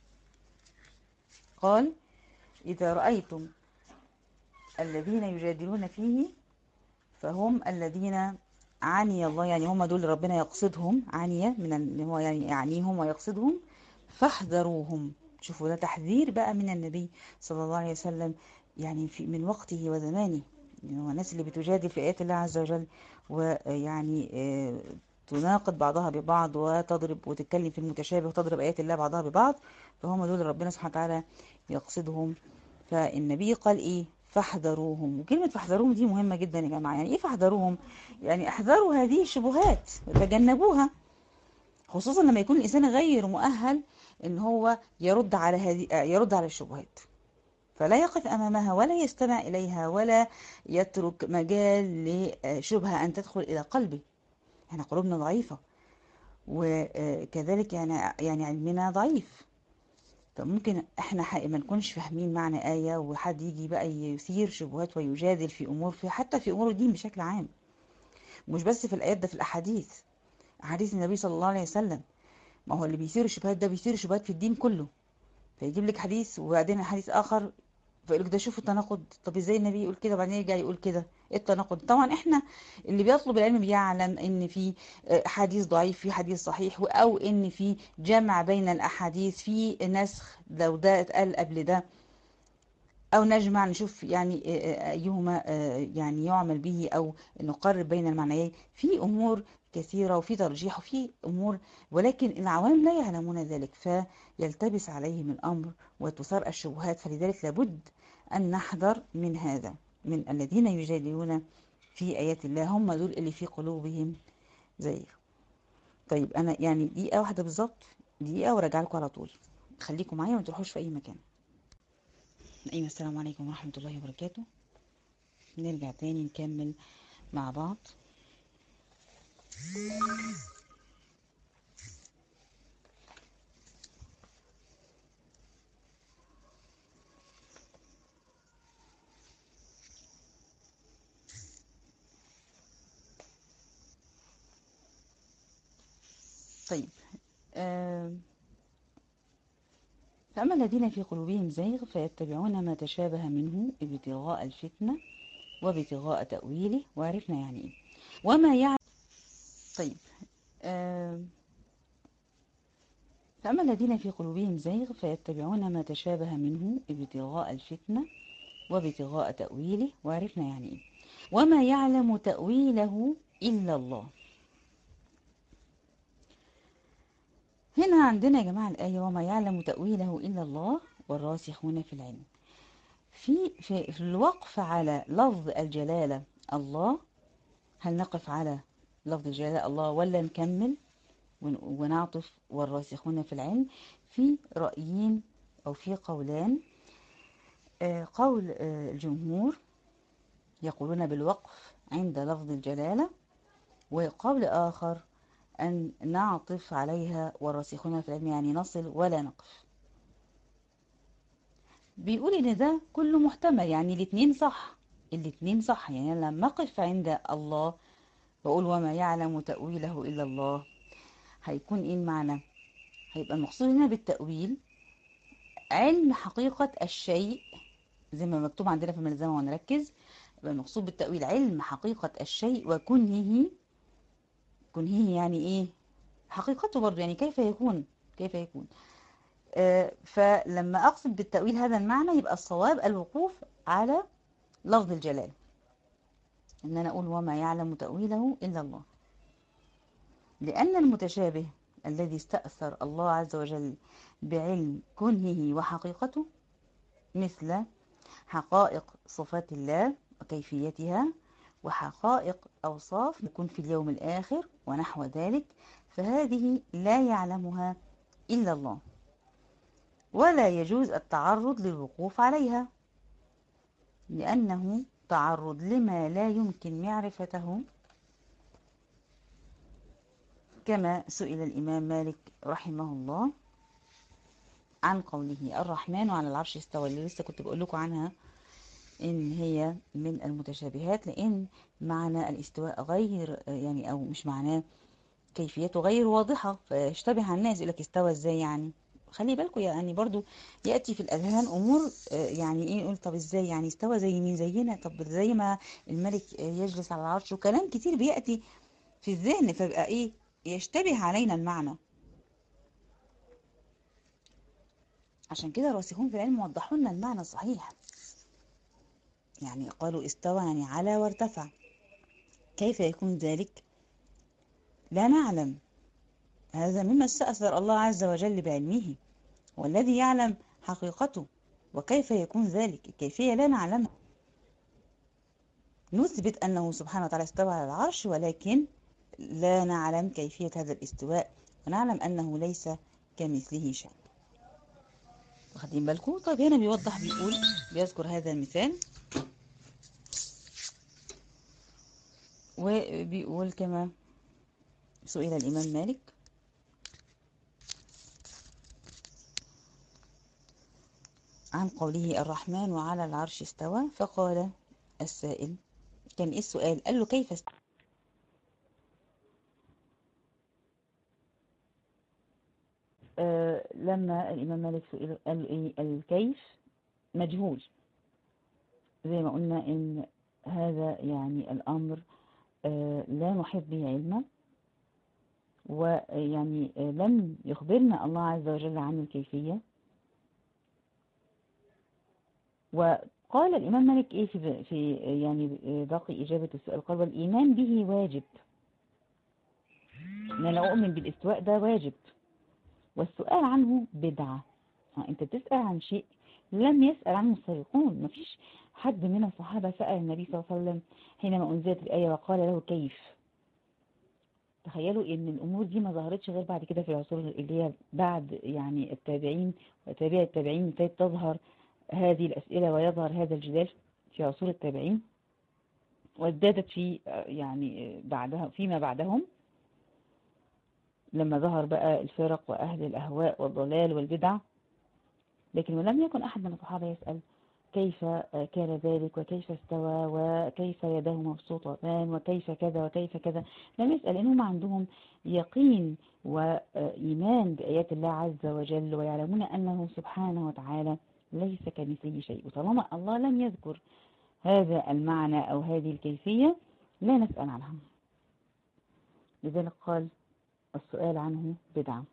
قال: إذا رأيتم الذين يجادلون فيه فهم الذين عني الله، يعني هم دول ربنا يقصدهم، عنية من اللي هو يعني يعنيهم ويقصدهم، فاحذروهم. شوفوا ده تحذير بقى من النبي صلى الله عليه وسلم، يعني في من وقته وزمانه. يعني هو الناس اللي بتجادل في آيات الله عز وجل، ويعني آه، تناقض بعضها ببعض وتضرب وتتكلم في المتشابه وتضرب آيات الله بعضها ببعض، فهم دول ربنا سبحانه وتعالى يقصدهم. فالنبي قال ايه؟ فاحذروهم. وكلمة فاحذروهم دي مهمة جدا يا جماعة. يعني ايه فاحذروهم؟ يعني احذروا هذه الشبهات وتجنبوها، خصوصا لما يكون الإنسان غير مؤهل ان هو يرد على هذه يرد على الشبهات، فلا يقف أمامها ولا يستمع إليها ولا يترك مجال لشبهة أن تدخل إلى قلبه. احنا قلوبنا ضعيفة، وكذلك يعني يعني علمنا ضعيف، فممكن احنا حق ما نكونش فاهمين معنى آية، وحد يجي بقى يثير شبهات ويجادل في أمور، في حتى في أمور الدين بشكل عام، مش بس في الآيات، ده في الأحاديث، أحاديث النبي صلى الله عليه وسلم. ما هو اللي بيثير الشبهات ده بيثير شبهات في الدين كله، فيجيب لك حديث وبعدين حديث آخر فيقول لك ده شوفوا التناقض، طب ازاي النبي يقول كده وبعدين يرجع يقول كده؟ ايه التناقض؟ طبعا احنا اللي بيطلب العلم بيعلم ان في آه، حديث ضعيف في حديث صحيح، او ان في جمع بين الاحاديث، في نسخ لو ده اتقال قبل ده، أو نجمع نشوف يعني أيهما يعني يعمل به، أو نقرب بين المعنيين في أمور كثيرة، وفي ترجيح وفي أمور، ولكن العوام لا يعلمون ذلك، فيلتبس عليهم الأمر وتثار الشبهات. فلذلك لابد أن نحذر من هذا، من الذين يجادلون في آيات الله، هم دول اللي في قلوبهم زيغ. طيب أنا يعني دقيقة واحدة بالظبط، دقيقة وراجع لكم على طول، خليكم معايا وما تروحوش في أي مكان. أيوة، السلام عليكم ورحمة الله وبركاته. نرجع تاني نكمل مع بعض. طيب آه فأما الذين في قلوبهم زيغ فيتبعون ما تشابه منه ابتغاء الفتنة وابتغاء تأويله، وعرفنا يعني ايه وما يعلم. طيب آه فأما الذين في قلوبهم زيغ فيتبعون ما تشابه منه ابتغاء الفتنة وابتغاء تأويله، وعرفنا يعني ايه وما يعلم تأويله إلا الله. هنا عندنا يا جماعة الآية وما يعلم تأويله إلا الله والراسخون في العلم. في, في, في الوقف على لفظ الجلالة الله، هل نقف على لفظ الجلالة الله ولا نكمل ونعطف والراسخون في العلم؟ في رأيين أو في قولان. قول الجمهور يقولون بالوقف عند لفظ الجلالة، وقول آخر أن نعطف عليها والراسخون في العلم، يعني نصل ولا نقف. بيقول إن ده كله محتمل، يعني الاتنين صح، الاتنين صح. يعني أنا لما أقف عند الله وأقول وما يعلم تأويله إلا الله، هيكون إيه المعنى؟ هيبقى المقصود هنا بالتأويل علم حقيقة الشيء زي ما مكتوب عندنا في الملزمة، ونركز. يبقى المقصود بالتأويل علم حقيقة الشيء وكنهه. كنهه يعني إيه؟ حقيقته برضو، يعني كيف يكون، كيف يكون آه فلما أقصد بالتأويل هذا المعنى، يبقى الصواب الوقوف على لفظ الجلال، إن أنا أقول وما يعلم تأويله إلا الله، لأن المتشابه الذي استأثر الله عز وجل بعلم كنهه وحقيقته، مثل حقائق صفات الله وكيفيتها، وحقائق أوصاف يكون في اليوم الآخر ونحو ذلك، فهذه لا يعلمها إلا الله، ولا يجوز التعرض للوقوف عليها، لأنه تعرض لما لا يمكن معرفته، كما سئل الإمام مالك رحمه الله عن قوله الرحمن على العرش استوى، اللي لسه كنت بقول لكم عنها إن هي من المتشابهات، لأن معنى الاستواء غير يعني، أو مش معناه، كيفيته غير واضحة، فيشتبه على الناس، يقول لك استوى ازاي يعني. خلي بالكم يعني برضو يأتي في الأذهان أمور يعني إيه، نقول طب ازاي يعني استوى زي مين؟ زينا، طب زي ما الملك يجلس على العرش، وكلام كتير بيأتي في الذهن، فبقى إيه، يشتبه علينا المعنى. عشان كده الراسخون في العلم وضحوا لنا المعنى الصحيح، يعني قالوا استوى يعني على وارتفع، كيف يكون ذلك؟ لا نعلم، هذا مما استأثر الله عز وجل بعلمه، والذي يعلم حقيقته، وكيف يكون ذلك الكيفية لا نعلمها. نثبت أنه سبحانه وتعالى استوى على العرش، ولكن لا نعلم كيفية هذا الاستواء، ونعلم أنه ليس كمثله شيء. واخدين بالكم؟ طيب هنا بيوضح، بيقول بيذكر هذا المثال، وبيقول كما سئل الإمام مالك عن قوله الرحمن وعلى العرش استوى، فقال السائل، كان إيه السؤال؟ قال له كيف استوى؟ آه لما الإمام مالك سئل قال له إيه؟ الكيف مجهول، زي ما قلنا إن هذا يعني الأمر آه لا نحيط به علما، ويعني آه لم يخبرنا الله عز وجل عن الكيفية. وقال الإمام مالك إيه في, في يعني باقي إجابة السؤال؟ قال والإيمان به واجب، إن أنا أؤمن بالاستواء ده واجب، والسؤال عنه بدعة. أنت بتسأل عن شيء لم يسأل عنه السابقون، مفيش حد من الصحابة سأل النبي صلى الله عليه وسلم حينما أنزلت الآية وقال له كيف. تخيلوا إن الأمور دي ما ظهرتش غير بعد كده في العصور اللي هي بعد يعني التابعين وتابع التابعين، ابتدت تظهر هذه الأسئلة ويظهر هذا الجدال في عصور التابعين، وازدادت في يعني بعدها فيما بعدهم لما ظهر بقى الفرق وأهل الأهواء والضلال والبدع. لكن ولم يكن أحد من الصحابة يسأل كيف كان ذلك، وكيف استوى، وكيف يداه مبسوطتان، وكيف كذا وكيف كذا. لم يسأل، إنهم عندهم يقين وإيمان بآيات الله عز وجل، ويعلمون أنه سبحانه وتعالى ليس كمثله شيء. وطالما الله لم يذكر هذا المعنى أو هذه الكيفية لا نسأل عنها. لذلك قال السؤال عنه بدعة.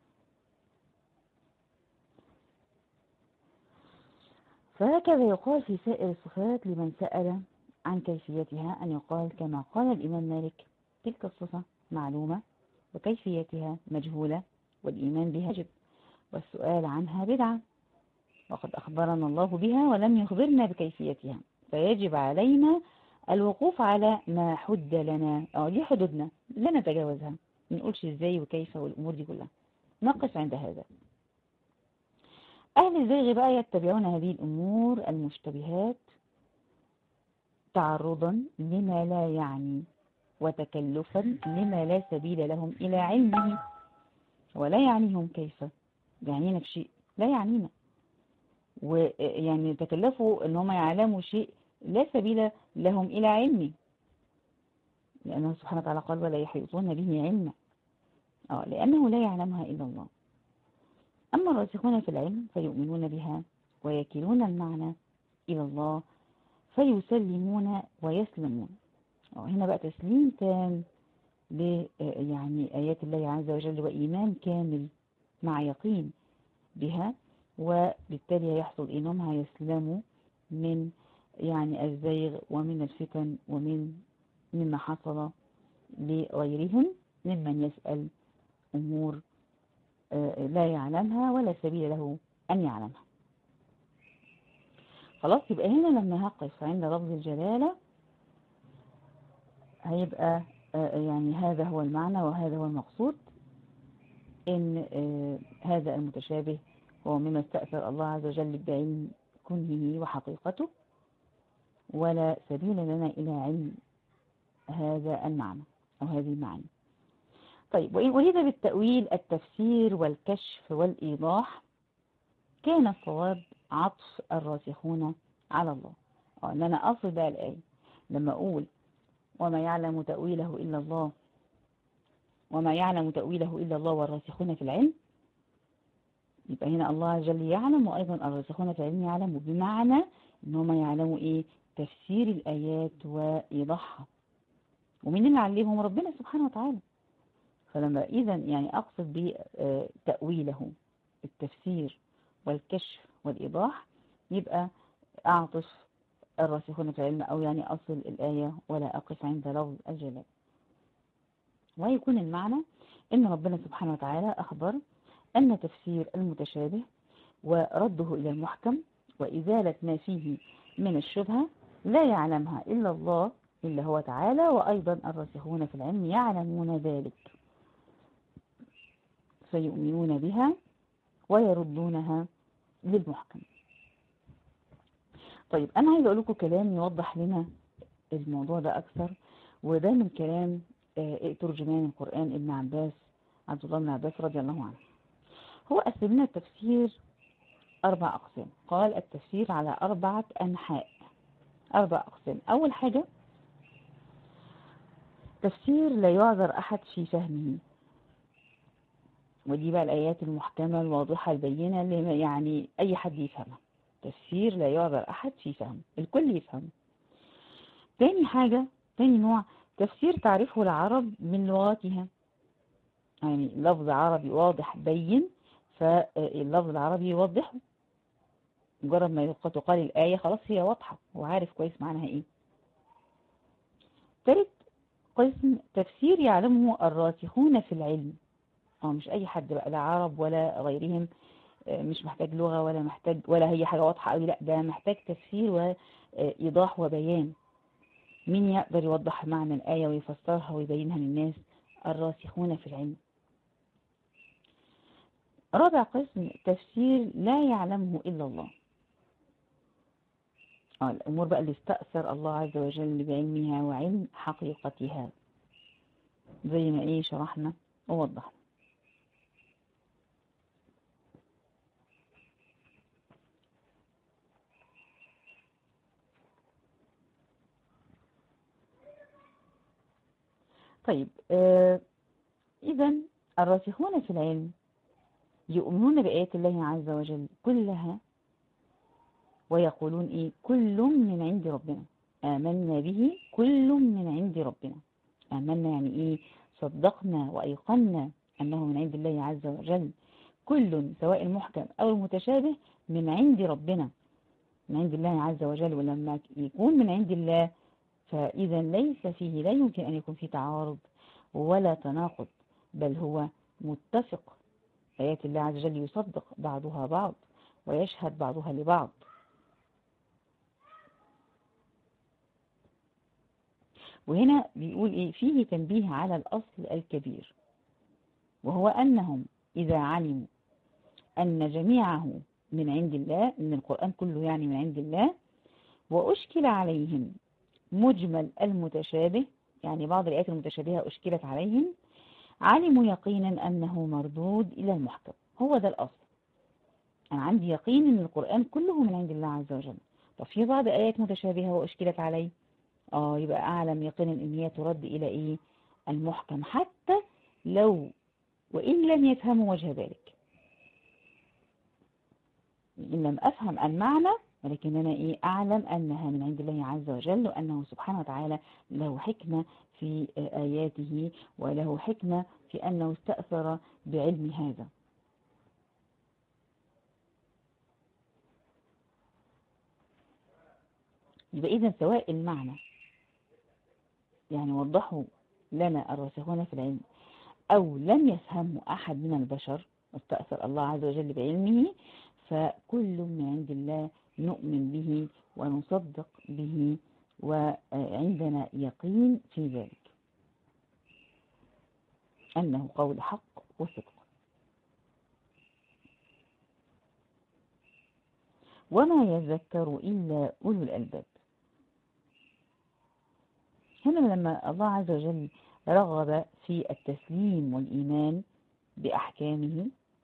فهكذا يقال في سائر الصفات لمن سأل عن كيفيتها، أن يقال كما قال الإمام مالك تلك الصفة معلومة وكيفيتها مجهولة، والإيمان بها واجب، والسؤال عنها بدعة، وقد أخبرنا الله بها ولم يخبرنا بكيفيتها، فيجب علينا الوقوف على ما حد لنا، أو دي حدودنا لا نتجاوزها، ما نقولش إزاي وكيف والأمور دي كلها، نقف عند هذا. أهل الزيغ بقى يتبعون هذه الأمور المشتبهات تعرضا لما لا يعني، وتكلفا لما لا سبيل لهم إلى علمه، ولا يعنيهم كيف، يعنينا في شيء لا يعنينا، ويعني تكلفوا ان هم يعلموا شيء لا سبيل لهم إلى علمه، لأنه سبحانه وتعالى قال ولا يحيطون به علما، اه لأنه لا يعلمها إلا الله. أما الراسخون في العلم فيؤمنون بها ويكلون المعنى إلى الله، فيسلمون ويسلمون. هنا بقى تسليم تام ل يعني آيات الله عز وجل، وإيمان كامل مع يقين بها، وبالتالي يحصل إنهم هيسلموا من يعني الزيغ ومن الفتن ومن مما حصل لغيرهم ممن يسأل أمور لا يعلمها ولا سبيل له أن يعلمها. خلاص، يبقى هنا لما هقف عند لفظ الجلالة هيبقى يعني هذا هو المعنى وهذا هو المقصود، إن آه هذا المتشابه هو مما استأثر الله عز وجل بعلم كنهه وحقيقته، ولا سبيل لنا إلى علم هذا المعنى أو هذه المعاني. طيب، وإن أريد بالتأويل التفسير والكشف والإيضاح كان الصواب عطف الراسخون على الله. أو أن أنا أصل بقى الآية لما أقول وما يعلم تأويله إلا الله، وما يعلم تأويله إلا الله والراسخون في العلم، يبقى هنا الله عز وجل يعلم، وأيضا الراسخون في العلم يعلموا، بمعنى إن هم يعلموا إيه؟ تفسير الآيات وإيضاحها. ومين اللي علمهم؟ ربنا سبحانه وتعالى. فلما إذا يعني أقصد بتأويله التفسير والكشف والإيضاح، يبقى أعطف الراسخون في العلم، أو يعني أصل الآية ولا أقف عند لفظ الجلال. ويكون المعنى إن ربنا سبحانه وتعالى أخبر أن تفسير المتشابه ورده إلى المحكم وإزالة ما فيه من الشبهة لا يعلمها إلا الله إلا هو تعالى، وأيضا الراسخون في العلم يعلمون ذلك فيؤمنون بها ويردونها للمحكم. طيب، أنا عايز أقول لكم كلام يوضح لنا الموضوع ده أكثر، وده من كلام ترجمان القرآن ابن عباس، عبد الله بن عباس رضي الله عنه. هو قسم لنا التفسير أربع أقسام. قال التفسير على أربعة أنحاء، أربع أقسام. أول حاجة تفسير لا يعذر أحد في فهمه، ودي بقى الآيات المحكمة الواضحة البينة اللي يعني أي حد يفهمها. تفسير لا يعذر أحد في فهمه، الكل يفهمه. تاني حاجة، تاني نوع تفسير تعرفه العرب من لغاتها، يعني لفظ عربي واضح بين فاللفظ العربي يوضحه، مجرد ما تقال الآية خلاص هي واضحة وعارف كويس معناها إيه. ثالث قسم تفسير يعلمه الراسخون في العلم، اه مش أي حد بقى، لا عرب ولا غيرهم، مش محتاج لغة ولا محتاج ولا هي حاجة واضحة أوي، لا ده محتاج تفسير وإيضاح وبيان. مين يقدر يوضح معنى الآية ويفسرها ويبينها للناس؟ الراسخون في العلم. رابع قسم تفسير لا يعلمه إلا الله، اه الأمور بقى اللي استأثر الله عز وجل بعلمها وعلم حقيقتها، زي ما ايه شرحنا ووضحنا. طيب، آه إذا الراسخون في العلم يؤمنون بآيات الله عز وجل كلها، ويقولون إيه؟ كل من عند ربنا، آمنا به كل من عند ربنا. آمنا يعني إيه؟ صدقنا وأيقنا أنه من عند الله عز وجل، كل سواء المحكم أو المتشابه من عند ربنا، من عند الله عز وجل. ولما يكون من عند الله فإذا ليس فيه، لا يمكن أن يكون فيه تعارض ولا تناقض، بل هو متفق. آيات الله عز وجل يصدق بعضها بعض ويشهد بعضها لبعض. وهنا بيقول إيه؟ فيه تنبيه على الأصل الكبير، وهو أنهم إذا علموا أن جميعه من عند الله، إن القرآن كله يعني من عند الله، وأشكل عليهم مجمل المتشابه، يعني بعض الآيات المتشابهة أشكلت عليهم، علموا يقينا أنه مردود إلى المحكم. هو ده الأصل. أنا عندي يقين أن القرآن كله من عند الله عز وجل. طب في بعض آيات متشابهة وأشكلت عليه، آه يبقى أعلم يقينا أن هي ترد إلى إيه؟ المحكم، حتى لو وإن لم يفهموا وجه ذلك، إن لم أفهم المعنى، ولكن أنا إيه؟ أعلم أنها من عند الله عز وجل، وأنه سبحانه وتعالى له حكمة في آياته، وله حكمة في أنه استأثر بعلم هذا. يبقى إذن سواء المعنى يعني وضحوا لنا الراسخون في العلم أو لم يفهمه أحد من البشر واستأثر الله عز وجل بعلمه، فكل من عند الله نؤمن به ونصدق به، وعندنا يقين في ذلك أنه قول حق وصدق. وما يذكر إلا أولو الألباب. هنا لما الله عز وجل رغب في التسليم والإيمان بأحكامه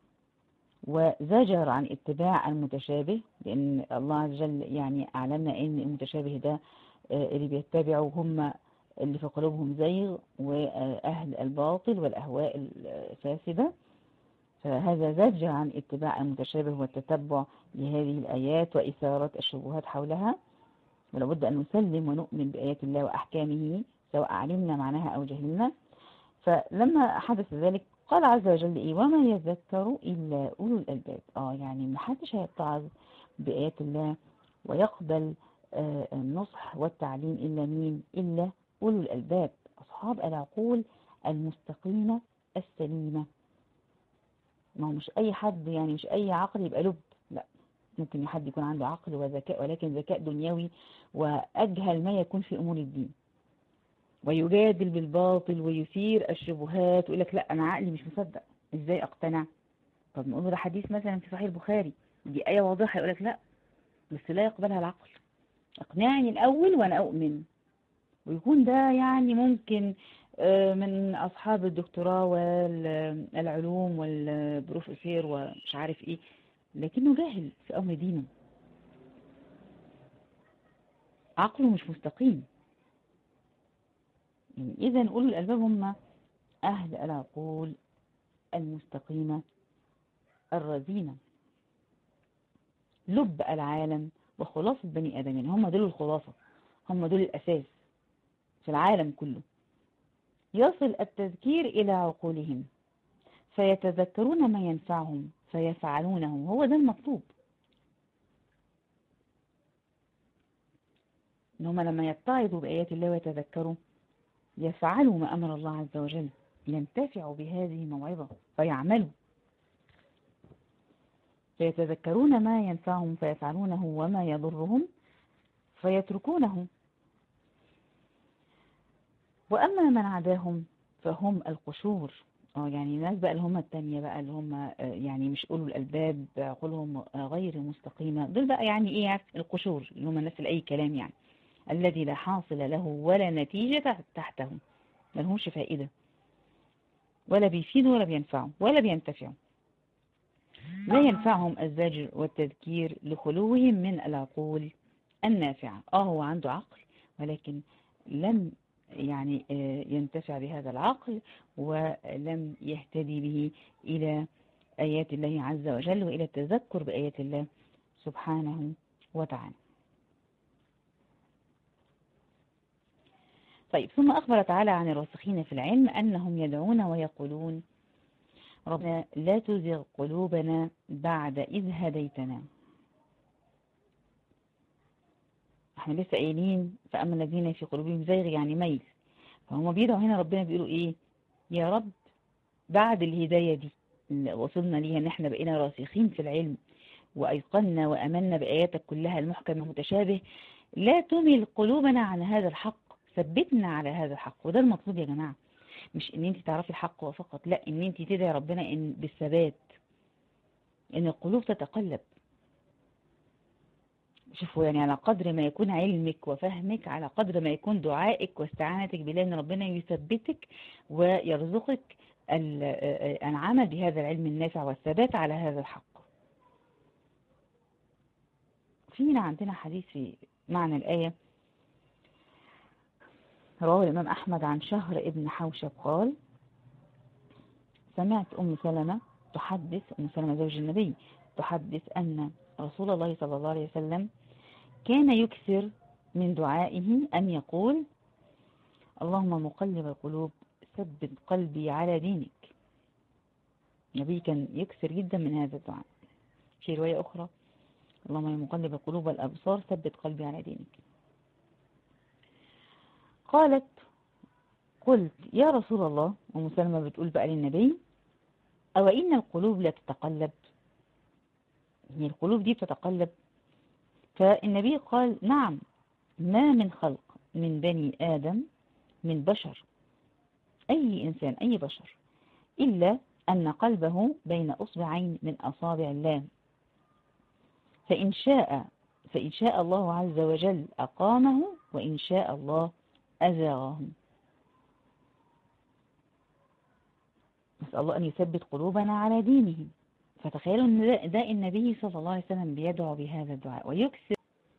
وزجر عن اتباع المتشابه، لأن الله عز وجل يعني أعلمنا أن المتشابه ده اللي بيتبعوا هم اللي في قلوبهم زيغ وأهل الباطل والأهواء الفاسدة، فهذا زجر عن اتباع المتشابه والتتبع لهذه الآيات وإثارة الشبهات حولها. ولابد أن نسلم ونؤمن بآيات الله وأحكامه سواء علمنا معناها أو جهلنا. فلما حدث ذلك قال عز وجل إيه؟ وما يذكر إلا أولو الألباب. آه يعني محدش هيتعظ بآيات الله ويقبل آه النصح والتعليم إلا مين؟ إلا أولو الألباب، أصحاب العقول المستقيمة السليمة. ما هو مش أي حد، يعني مش أي عقل يبقى لب، لا، ممكن حد يكون عنده عقل وذكاء ولكن ذكاء دنيوي وأجهل ما يكون في أمور الدين، ويجادل بالباطل ويثير الشبهات ويقول لك لا أنا عقلي مش مصدق، إزاي أقتنع؟ طب نقول له ده حديث مثلا في صحيح البخاري، دي آية واضحة، يقول لك لا، بس لا يقبلها العقل، اقنعني الأول وأنا أؤمن. ويكون ده يعني ممكن من أصحاب الدكتوراه والعلوم والبروفيسور ومش عارف إيه، لكنه جاهل في أمر دينه، عقله مش مستقيم. يعني إذا أولو الألباب هم أهل العقول المستقيمة الرزينة، لب العالم وخلاصة بني آدم، يعني هم دول الخلاصة، هم دول الأساس في العالم كله. يصل التذكير إلى عقولهم فيتذكرون ما ينفعهم فيفعلونه، هو ده المطلوب، إن هم لما يتعظوا بآيات الله ويتذكروا يفعلوا ما أمر الله عز وجل، ينتفعوا بهذه الموعظة فيعملوا، فيتذكرون ما ينفعهم فيفعلونه وما يضرهم فيتركونه. وأما من عداهم فهم القشور. اه يعني الناس بقى اللي هم التانية بقى اللي هم يعني مش أولو الألباب عقولهم غير مستقيمة، دول بقى يعني ايه القشور، اللي هم الناس اللي أي كلام، يعني الذي لا حاصل له ولا نتيجة تحته، ملهمش فائدة ولا بيفيدوا ولا بينفعوا ولا بينتفعوا. لا ينفعهم الزجر والتذكير لخلوهم من العقول النافعة. اه هو عنده عقل ولكن لم يعني ينتفع بهذا العقل ولم يهتدي به إلى آيات الله عز وجل وإلى التذكر بآيات الله سبحانه وتعالى. طيب ثم أخبر تعالى عن الراسخين في العلم أنهم يدعون ويقولون ربنا لا تزغ قلوبنا بعد إذ هديتنا. احنا لسه قايلين فأما الذين في قلوبهم زيغ يعني ميل، فهم بيدعوا هنا ربنا بيقولوا ايه؟ يا رب بعد الهداية دي اللي وصلنا ليها ان احنا بقينا راسخين في العلم وأيقنا وأمنا بآياتك كلها المحكم المتشابه، لا تمل قلوبنا عن هذا الحق، ثبتنا على هذا الحق. وده المطلوب يا جماعة، مش ان انت تعرفي الحق فقط، لا، ان انت تدعي ربنا ان بالثبات، ان القلوب تتقلب. شوفوا يعني على قدر ما يكون علمك وفهمك على قدر ما يكون دعائك واستعانتك بالله ان ربنا يثبتك ويرزقك العمل بهذا العلم النافع والثبات على هذا الحق. فينا عندنا حديث في معنى الآية رواه الإمام أحمد عن شهر ابن حوشب قال: سمعت أم سلمة تحدث، أم سلمة زوج النبي تحدث أن رسول الله صلى الله عليه وسلم كان يكثر من دعائه أن يقول: اللهم مقلب القلوب ثبت قلبي على دينك. النبي كان يكثر جدا من هذا الدعاء. في رواية أخرى: اللهم مقلب القلوب والأبصار ثبت قلبي على دينك. قالت: قلت يا رسول الله، أم سلمة بتقول بقى للنبي: أو إن القلوب لا تتقلب؟ هي القلوب دي بتتقلب؟ فالنبي قال: نعم، ما من خلق من بني آدم من بشر، أي إنسان أي بشر، إلا أن قلبه بين أصبعين من أصابع الله، فإن شاء فإن شاء الله عز وجل أقامه وإن شاء الله أزاغه. نسأل الله أن يثبت قلوبنا على دينه. فتخيلوا أن ده, ده النبي صلى الله عليه وسلم بيدعو بهذا الدعاء ويكثر.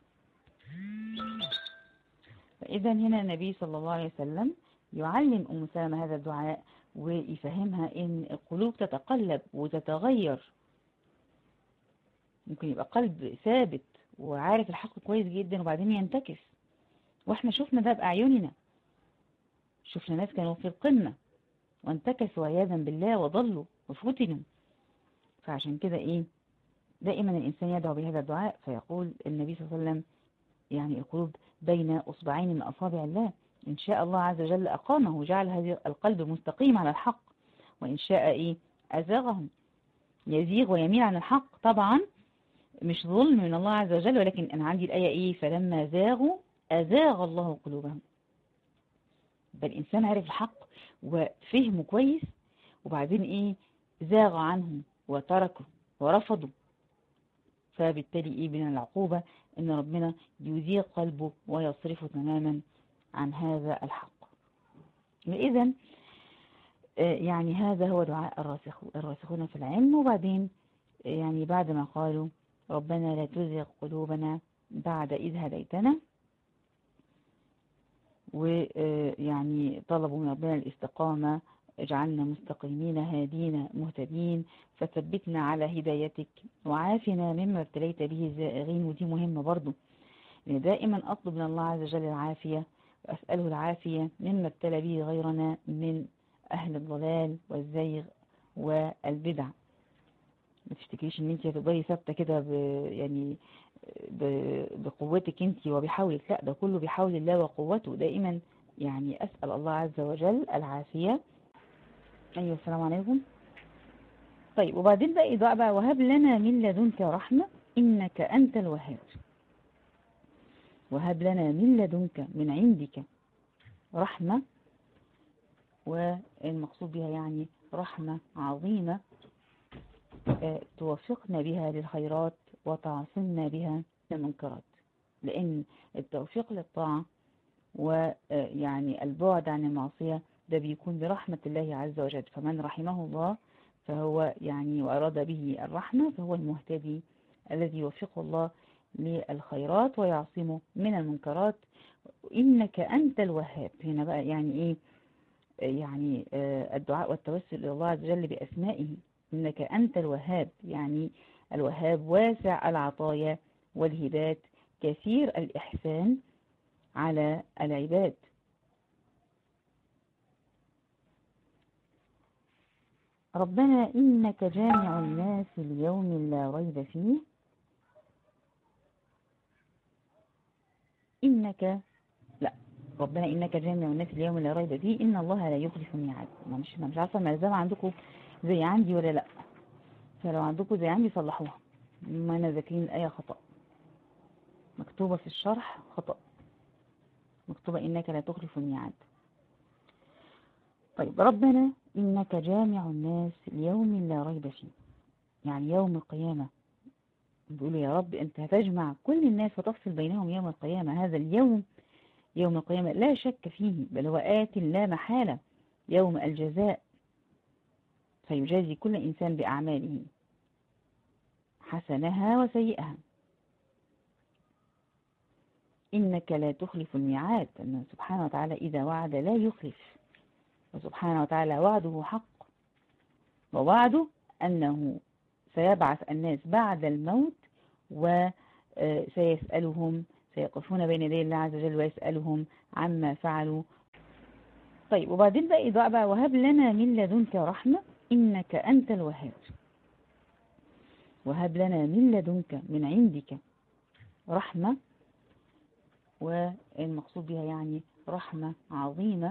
فإذا هنا النبي صلى الله عليه وسلم يعلم أم سلمة هذا الدعاء ويفهمها إن القلوب تتقلب وتتغير. ممكن يبقى قلب ثابت وعارف الحق كويس جدا وبعدين ينتكس، واحنا شفنا ده بأعيننا. شفنا ناس كانوا في القمة وانتكسوا عياذا بالله وضلوا وفتنوا. فعشان كده ايه، دائما الإنسان يدعو بهذا الدعاء. فيقول النبي صلى الله عليه وسلم يعني القلوب بين أصبعين من أصابع الله، إن شاء الله عز وجل أقامه وجعل هذا القلب مستقيم على الحق، وإن شاء إيه أزاغهم، يزيغ ويميل عن الحق. طبعا مش ظلم من الله عز وجل، ولكن أنا عندي الآية إيه، فلما زاغوا أزاغ الله قلوبهم. بل الإنسان عرف الحق وفهمه كويس وبعدين إيه زاغ عنه وتركه ورفضه. فبالتالي إيه من العقوبة إن ربنا يزيغ قلبه ويصرفه تماما عن هذا الحق. إذن يعني هذا هو دعاء الراسخ الراسخون في العلم. وبعدين يعني بعد ما قالوا ربنا لا تزغ قلوبنا بعد إذ هديتنا، ويعني طلبوا من ربنا الاستقامة، اجعلنا مستقيمين هادين مهتدين، فثبتنا على هدايتك وعافنا مما ابتليت به الزائغين. ودي مهمة برضو، لأن دائما أطلب من الله عز وجل العافية وأسأله العافية مما ابتلى به غيرنا من أهل الضلال والزيغ والبدع. ما تفتكريش ان انت هتقدري ثابته كده يعني بقوتك انت وبحولك، لا، ده كله بحول الله وقوته. دائما يعني أسأل الله عز وجل العافية. أيوة السلام عليكم. طيب وبعدين بقى دعاء بقى وهب لنا من لدنك رحمة إنك أنت الوهاب. وهب لنا من لدنك من عندك رحمة، والمقصود بها يعني رحمة عظيمة توفقنا بها للخيرات وتعصمنا بها من المنكرات. لأن التوفيق للطاعة ويعني البعد عن المعصية ده بيكون برحمة الله عز وجل. فمن رحمه الله فهو يعني وأراد به الرحمة فهو المهتدي الذي يوفقه الله للخيرات ويعصمه من المنكرات. إنك أنت الوهاب. هنا بقى يعني إيه، يعني الدعاء والتوسل إلى الله عز وجل بأسمائه. إنك أنت الوهاب، يعني الوهاب واسع العطايا والهبات كثير الإحسان على العباد. ربنا إنك جامع الناس ليوم لا ريب فيه إنك لا ربنا إنك جامع الناس ليوم لا ريب فيه إن الله لا يخلف الميعاد. أنا مش مش عارفة الملزمة عندكم زي عندي ولا لا، فلو عندكم زي عندي صلحوها. ما أنا ذاكرين الآية خطأ، مكتوبة في الشرح خطأ، مكتوبة إنك لا تخلف الميعاد. طيب ربنا إنك جامع الناس ليوم لا ريب فيه، يعني يوم القيامة. بيقولوا يا رب أنت هتجمع كل الناس وتفصل بينهم يوم القيامة. هذا اليوم يوم القيامة لا شك فيه، بل هو آت لا محالة، يوم الجزاء، فيجازي كل إنسان بأعماله حسنها وسيئها. إنك لا تخلف الميعاد، أنه سبحانه وتعالى إذا وعد لا يخلف، وسبحانه وتعالى وعده حق، ووعده أنه سيبعث الناس بعد الموت وسيسألهم، سيقفون بين يدي الله عز وجل ويسألهم عما فعلوا. طيب وبعدين بقى إضاء بقى وهب لنا من لدنك رحمة إنك أنت الوهاب. وهب لنا من لدنك من عندك رحمة، والمقصود بها يعني رحمة عظيمة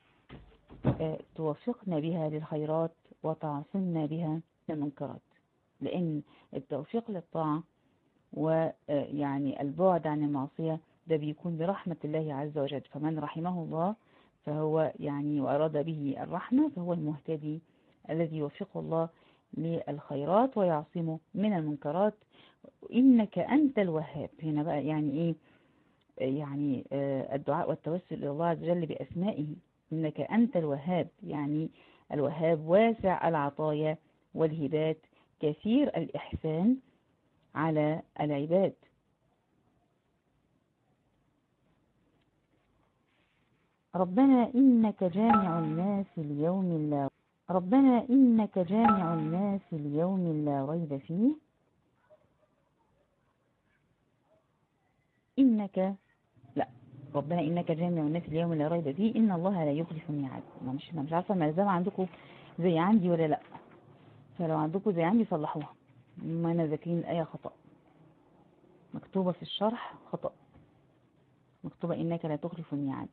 توفقنا بها للخيرات وتعصمنا بها من المنكرات. لأن التوفيق للطاعة ويعني البعد عن المعصية ده بيكون برحمة الله عز وجل. فمن رحمه الله فهو يعني وأراد به الرحمة فهو المهتدي الذي يوفقه الله للخيرات ويعصمه من المنكرات. إنك أنت الوهاب. هنا بقى يعني إيه؟ يعني الدعاء والتوسل إلى الله عز وجل بأسمائه. إنك أنت الوهاب، يعني الوهاب واسع العطايا والهبات، كثير الإحسان على العباد. ربنا إنك جامع الناس ليوم لا ربنا إنك جامع الناس ليوم لا ريب فيه. إنك لا ربنا إنك جامع الناس ليوم لا ريب فيه إن الله لا يخلف الميعاد. أنا مش مش عارفة الملزمة عندكم زي عندي ولا لا، فلو عندكم زي عندي صلحوها، ما أنا ذاكرين الآية خطأ، مكتوبة في الشرح خطأ، مكتوبة إنك لا تخلف الميعاد.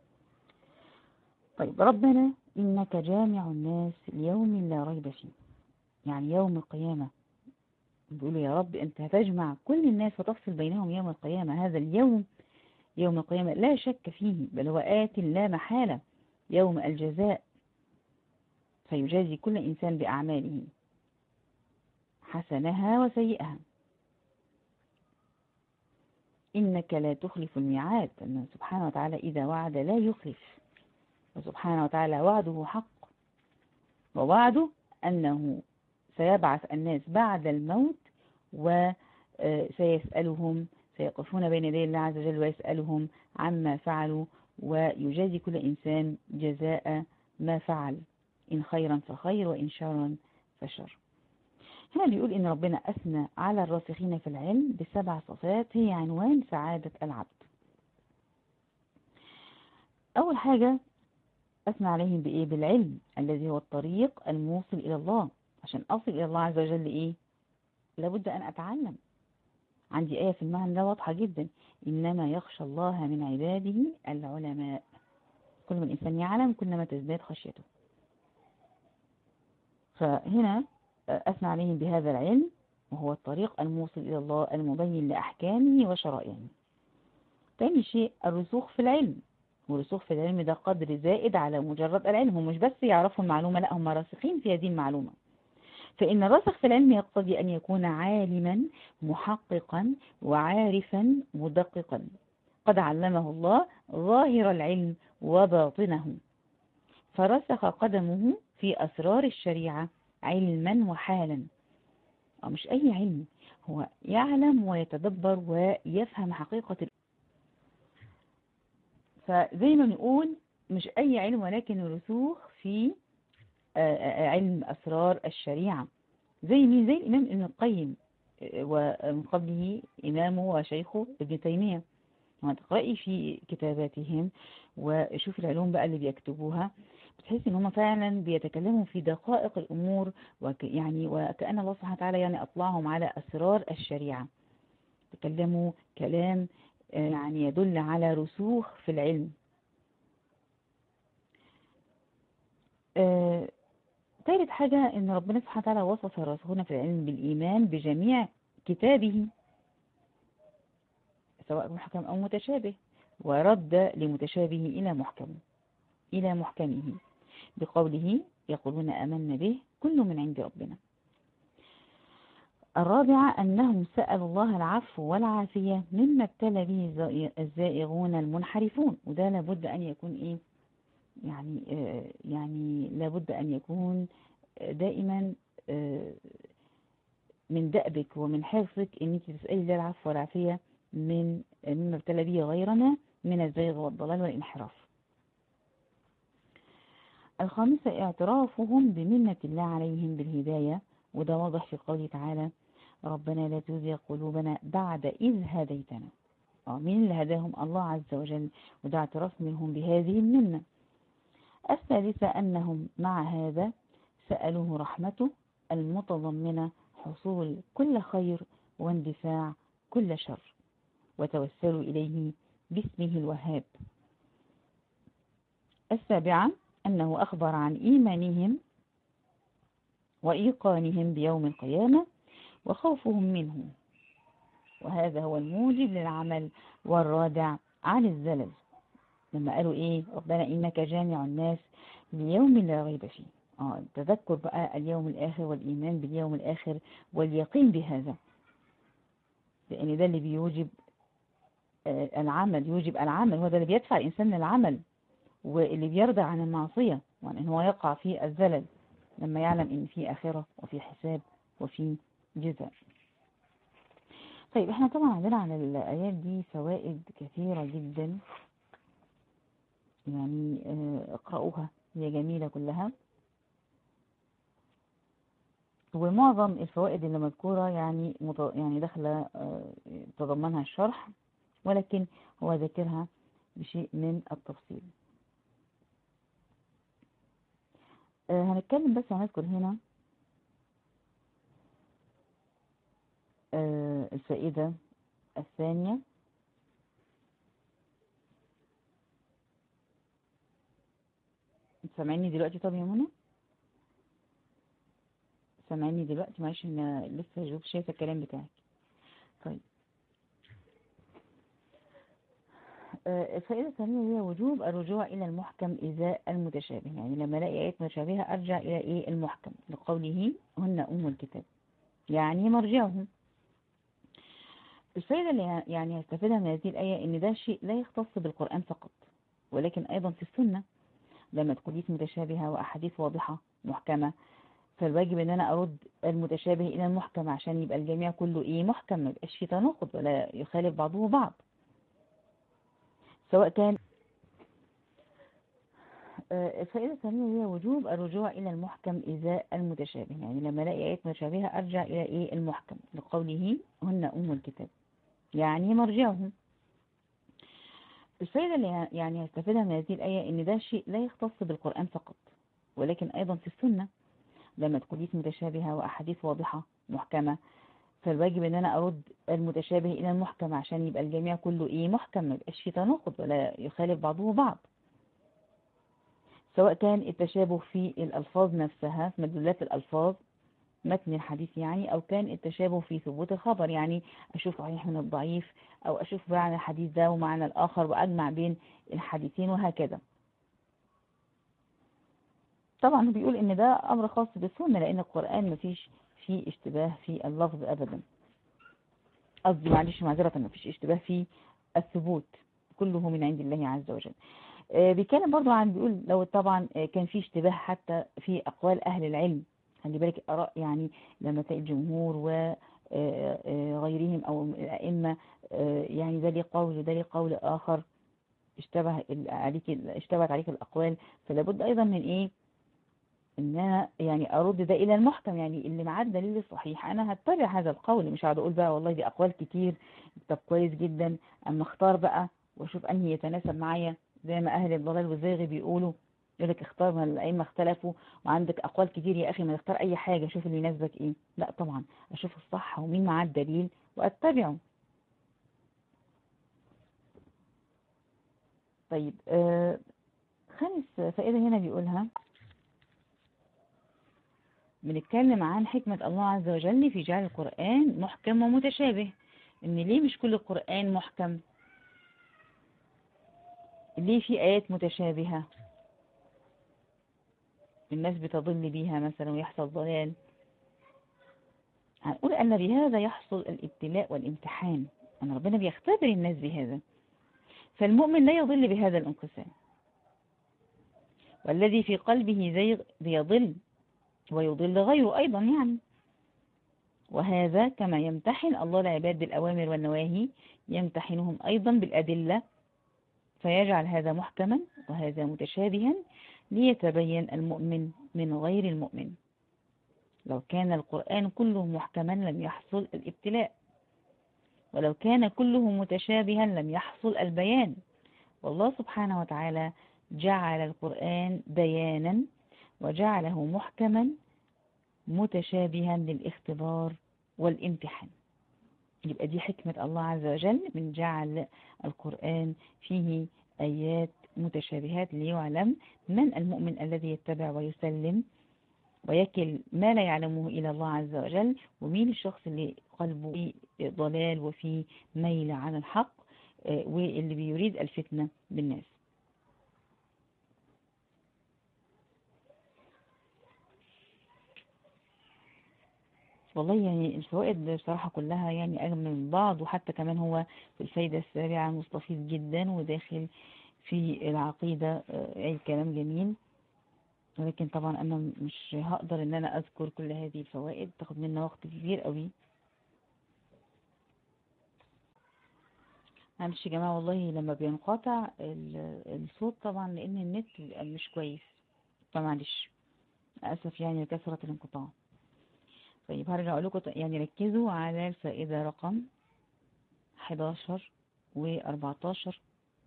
طيب ربنا إنك جامع الناس ليوم لا ريب فيه، يعني يوم القيامة. بيقولوا يا رب أنت هتجمع كل الناس وتفصل بينهم يوم القيامة. هذا اليوم يوم القيامة لا شك فيه، بل هو آت لا محالة، يوم الجزاء، فيجازي كل إنسان بأعماله حسنها وسيئها. إنك لا تخلف الميعاد، أنه سبحانه وتعالى إذا وعد لا يخلف، وسبحانه وتعالى وعده حق، ووعده أنه سيبعث الناس بعد الموت وسيسألهم، سيقفون بين يدي الله عز وجل ويسألهم عما فعلوا، ويجازي كل إنسان جزاء ما فعل، إن خيرا فخير وإن شرا فشر. هنا بيقول إن ربنا أثنى على الراسخين في العلم بسبع صفات هي عنوان سعادة العبد. أول حاجة أثنى عليهم بإيه؟ بالعلم الذي هو الطريق الموصل إلى الله. عشان أصل إلى الله عز وجل إيه؟ لابد أن أتعلم. عندي آية في المعنى ده واضحة جدا، إنما يخشى الله من عباده العلماء. كل ما الإنسان يعلم كلما تزداد خشيته. فهنا أثنى عليهم بهذا العلم، وهو الطريق الموصل إلى الله المبين لأحكامه وشرائعه. تاني شيء الرسوخ في العلم، والرسوخ في العلم ده قدر زائد على مجرد العلم. هم مش بس يعرفوا المعلومة، لا هم راسخين في هذه المعلومة. فإن الراسخ في العلم يقتضي أن يكون عالما محققا وعارفا مدققا، قد علمه الله ظاهر العلم وباطنه، فرسخ قدمه في أسرار الشريعة علما وحالا. أو مش أي علم، هو يعلم ويتدبر ويفهم حقيقة. فزي ما نقول مش أي علم، ولكن الرسوخ في علم أسرار الشريعة. زي مين؟ زي الإمام ابن القيم، ومن قبله إمامه وشيخه ابن تيمية. لما تقرأي في كتاباتهم وشوف العلوم بقى اللي بيكتبوها، بتحس ان هم فعلا بيتكلموا في دقائق الأمور، وك يعني وكأن الله سبحانه وتعالى يعني أطلعهم على أسرار الشريعة. تكلموا كلام يعني يدل على رسوخ في العلم. آه ثالث حاجة ان ربنا سبحانه وتعالى وصف الراسخون في العلم بالإيمان بجميع كتابه، سواء محكم أو متشابه، ورد لمتشابه إلى محكم إلى محكمه بقوله يقولون آمنا به كل من عند ربنا. الرابعة أنهم سألوا الله العفو والعافية مما ابتلى به الزائغون المنحرفون. وده لابد أن يكون إيه؟ يعني آه يعني لابد أن يكون دائما آه من دأبك ومن حرصك أنك تسألي الله العفو والعافية من مما ابتلى به غيرنا من الزيغ والضلال والانحراف. الخامسة اعترافهم بمنة الله عليهم بالهداية، وده واضح في قوله تعالى ربنا لا تزغ قلوبنا بعد إذ هديتنا. اه مين اللي هداهم؟ الله عز وجل، وده اعتراف منهم بهذه المنة. الثالثة أنهم مع هذا سألوه رحمته المتضمنة حصول كل خير واندفاع كل شر، وتوسلوا إليه باسمه الوهاب. السابعة أنه أخبر عن إيمانهم وإيقانهم بيوم القيامة وخوفهم منه، وهذا هو الموجب للعمل والرادع عن الزلل. لما قالوا إيه؟ ربنا إنك جامع الناس ليوم لا ريب فيه. آه تذكر بقى اليوم الآخر والإيمان باليوم الآخر واليقين بهذا. لأن ده اللي بيوجب العمل، يوجب العمل، هو ده اللي بيدفع الإنسان للعمل، واللي بيرضى عن المعصية وعن إن هو يقع في الزلل لما يعلم إن في آخرة وفي حساب وفي جزاء. طيب احنا طبعا عندنا على الآيات دي فوائد كثيرة جدا، يعني اقرأوها، هي جميلة كلها، ومعظم الفوائد اللي مذكورة يعني يعني داخلة تضمنها الشرح، ولكن هو ذكرها بشيء من التفصيل. هنتكلم بس هنذكر هنا الفائدة الثانية. سامعيني دلوقتي؟ طب يا منى سامعيني دلوقتي؟ معلش انا لسه شوف شايفه الكلام بتاعك. طيب الفائدة الثانية هي وجوب الرجوع إلى المحكم إزاء المتشابه، يعني لما الاقي آيات متشابهة أرجع إلى إيه؟ المحكم، لقوله هن أم الكتاب، يعني مرجعهم. الفائدة اللي يعني هستفيدها من هذه الآية إن ده شيء لا يختص بالقرآن فقط، ولكن أيضا في السنة لما تكون حديث متشابهة وأحاديث واضحة محكمة، فالواجب إن أنا أرد المتشابه إلى المحكم عشان يبقى الجميع كله إيه؟ محكم، ما يبقاش فيه تناقض ولا يخالف بعضه بعض. سواء كان الفائدة الثانية هي وجوب الرجوع إلى المحكم إزاء المتشابه، يعني لما الاقي آيات متشابهة أرجع إلى إيه؟ المحكم، لقوله هن أم الكتاب، يعني مرجعهم. الفائدة اللي يعني هستفيدها من هذه الآية إن ده شيء لا يختص بالقرآن فقط، ولكن أيضا في السنة لما تكون حديث متشابهة وأحاديث واضحة محكمة، فالواجب إن أنا أرد المتشابه إلى المحكم عشان يبقى الجميع كله إيه؟ محكم، ما يبقاش فيه تناقض ولا يخالف بعضه بعض. سواء كان التشابه في الألفاظ نفسها، في مدلولات الألفاظ متن الحديث يعني، أو كان التشابه في ثبوت الخبر، يعني أشوف صحيح من الضعيف، أو أشوف معنى الحديث ده ومعنى الآخر وأجمع بين الحديثين وهكذا. طبعا بيقول إن ده أمر خاص بالسنة، لأن القرآن مفيش فيه اشتباه في اللفظ أبدا، قصدي معلش معذرة، مفيش اشتباه في الثبوت، كله من عند الله عز وجل. بيتكلم برضو عن بيقول لو طبعا كان في اشتباه حتى في أقوال أهل العلم، خلي بالك آراء يعني لما تلاقي الجمهور وغيرهم أو الأئمة يعني ده ليه قول وده ليه قول آخر، اشتبه عليك اشتبهت عليك الأقوال، فلابد أيضا من إيه؟ إن أنا يعني أرد ده إلى المحكم، يعني اللي معاه الدليل الصحيح أنا هتبع هذا القول، مش هقعد أقول بقى والله دي أقوال كتير، طب كويس جدا، أما اختار بقى وأشوف أنهي يتناسب معايا، زي ما أهل الضلال والزيغ بيقولوا، يقول لك اختار، ما الأئمة اختلفوا وعندك أقوال كتير يا أخي، ما تختار أي حاجة، شوف اللي يناسبك إيه. لا طبعا أشوف الصح ومين معاه الدليل وأتبعه. طيب آه خامس فائدة هنا بيقولها، بنتكلم عن حكمة الله عز وجل في جعل القرآن محكم ومتشابه، إن ليه مش كل القرآن محكم؟ ليه في آيات متشابهة الناس بتضل بيها مثلا ويحصل ضلال؟ هنقول أن بهذا يحصل الابتلاء والامتحان، أن ربنا بيختبر الناس بهذا، فالمؤمن لا يضل بهذا الانقسام، والذي في قلبه زيغ بيضل ويضل غيره أيضا يعني. وهذا كما يمتحن الله العباد بالأوامر والنواهي يمتحنهم أيضا بالأدلة، فيجعل هذا محكما وهذا متشابها ليتبين المؤمن من غير المؤمن. لو كان القرآن كله محكما لم يحصل الابتلاء، ولو كان كله متشابها لم يحصل البيان. والله سبحانه وتعالى جعل القرآن بيانا وجعله محكما متشابها للاختبار والامتحان. يبقى دي حكمة الله عز وجل من جعل القرآن فيه آيات متشابهات ليعلم من المؤمن الذي يتبع ويسلم ويكل ما لا يعلمه إلى الله عز وجل، ومين الشخص اللي قلبه في ضلال وفي ميل عن الحق واللي بيريد الفتنة بالناس. والله يعني الفوائد بصراحة كلها يعني أجمل من بعض، وحتى كمان هو في الفايدة السابعة مستفيض جدا وداخل في العقيدة. آه، أي كلام جميل، ولكن طبعا أنا مش هقدر إن أنا أذكر كل هذه الفوائد، تاخد منا وقت كبير قوي. معلش يا جماعة والله لما بينقطع ال- الصوت طبعا لأن النت بيبقى مش كويس، فمعلش أسف يعني لكثرة الانقطاع. طيب هرجع أقول لكم يعني ركزوا على الفائدة رقم حداشر و أربعتاشر.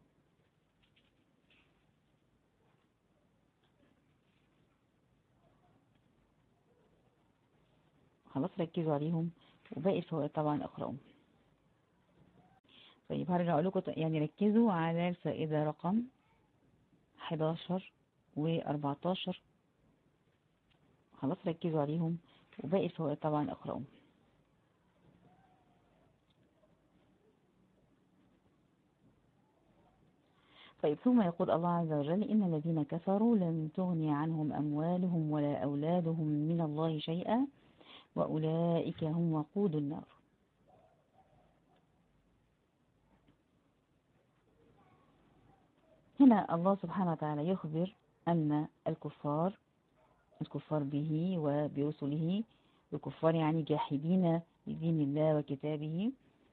خلاص ركزوا عليهم، وباقي الفوائد طبعا اقرأهم. طيب هرجع أقول لكم يعني ركزوا على الفائدة رقم حداشر و أربعتاشر. خلاص ركزوا عليهم، وباقي الفوائد طبعا اقرأهم. طيب ثم يقول الله عز وجل: إن الذين كفروا لن تغني عنهم أموالهم ولا أولادهم من الله شيئا وأولئك هم وقود النار. هنا الله سبحانه وتعالى يخبر أن الكفار الكفار به وبرسله، الكفار يعني جاحدين لدين الله وكتابه،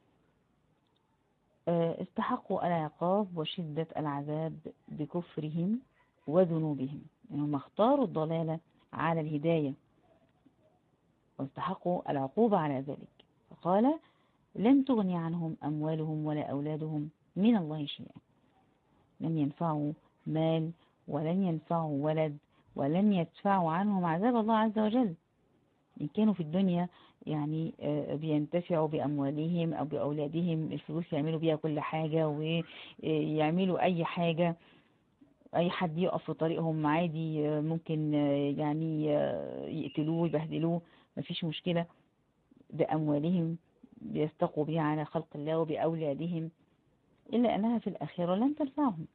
استحقوا العقاب وشدة العذاب بكفرهم وذنوبهم. يعني هم اختاروا الضلالة على الهداية واستحقوا العقوبة على ذلك. فقال: لن تغني عنهم أموالهم ولا أولادهم من الله شيئا. لن ينفعوا مال ولن ينفعوا ولد ولن يدفعوا عنهم عذاب الله عز وجل. إن كانوا في الدنيا يعني بينتفعوا بأموالهم أو بأولادهم، الفلوس يعملوا بيها كل حاجة ويعملوا أي حاجة، أي حد يقف في طريقهم عادي ممكن يعني يقتلوه ويبهدلوه، مفيش مشكلة. بأموالهم بيستقوا بها على خلق الله وبأولادهم، إلا أنها في الآخرة لن تنفعهم.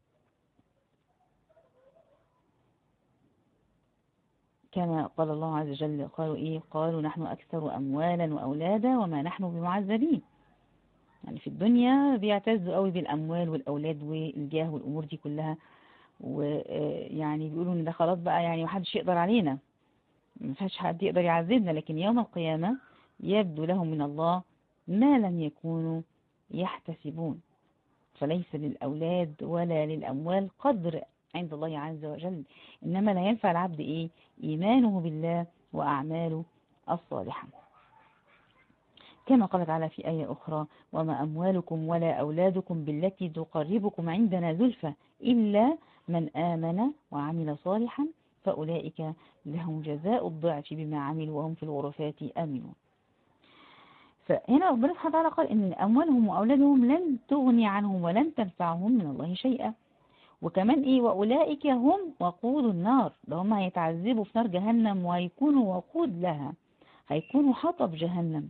كما قال الله عز وجل: قالوا إيه؟ قالوا نحن أكثر أموالا وأولادا وما نحن بمعذبين. يعني في الدنيا بيعتزوا قوي بالأموال والأولاد والجاه والأمور دي كلها، ويعني بيقولوا إن ده خلاص بقى يعني محدش يقدر علينا، مفيش حد يقدر يعذبنا. لكن يوم القيامة يبدو لهم من الله ما لم يكونوا يحتسبون. فليس للأولاد ولا للأموال قدر عند الله عز وجل، إنما لا ينفع العبد إيه؟ إيمانه بالله وأعماله الصالحة. كما قال تعالى في آية أخرى: وما أموالكم ولا أولادكم بالتي تقربكم عندنا زلفى إلا من آمن وعمل صالحا فأولئك لهم جزاء الضعف بما عملوا وهم في الغرفات آمنون. فهنا ربنا سبحانه وتعالى قال إن أموالهم وأولادهم لن تغني عنهم ولن تنفعهم من الله شيئا. وكمان إيه؟ وأولئك هم وقود النار، ده هم هيتعذبوا في نار جهنم وهيكونوا وقود لها، هيكونوا حطب جهنم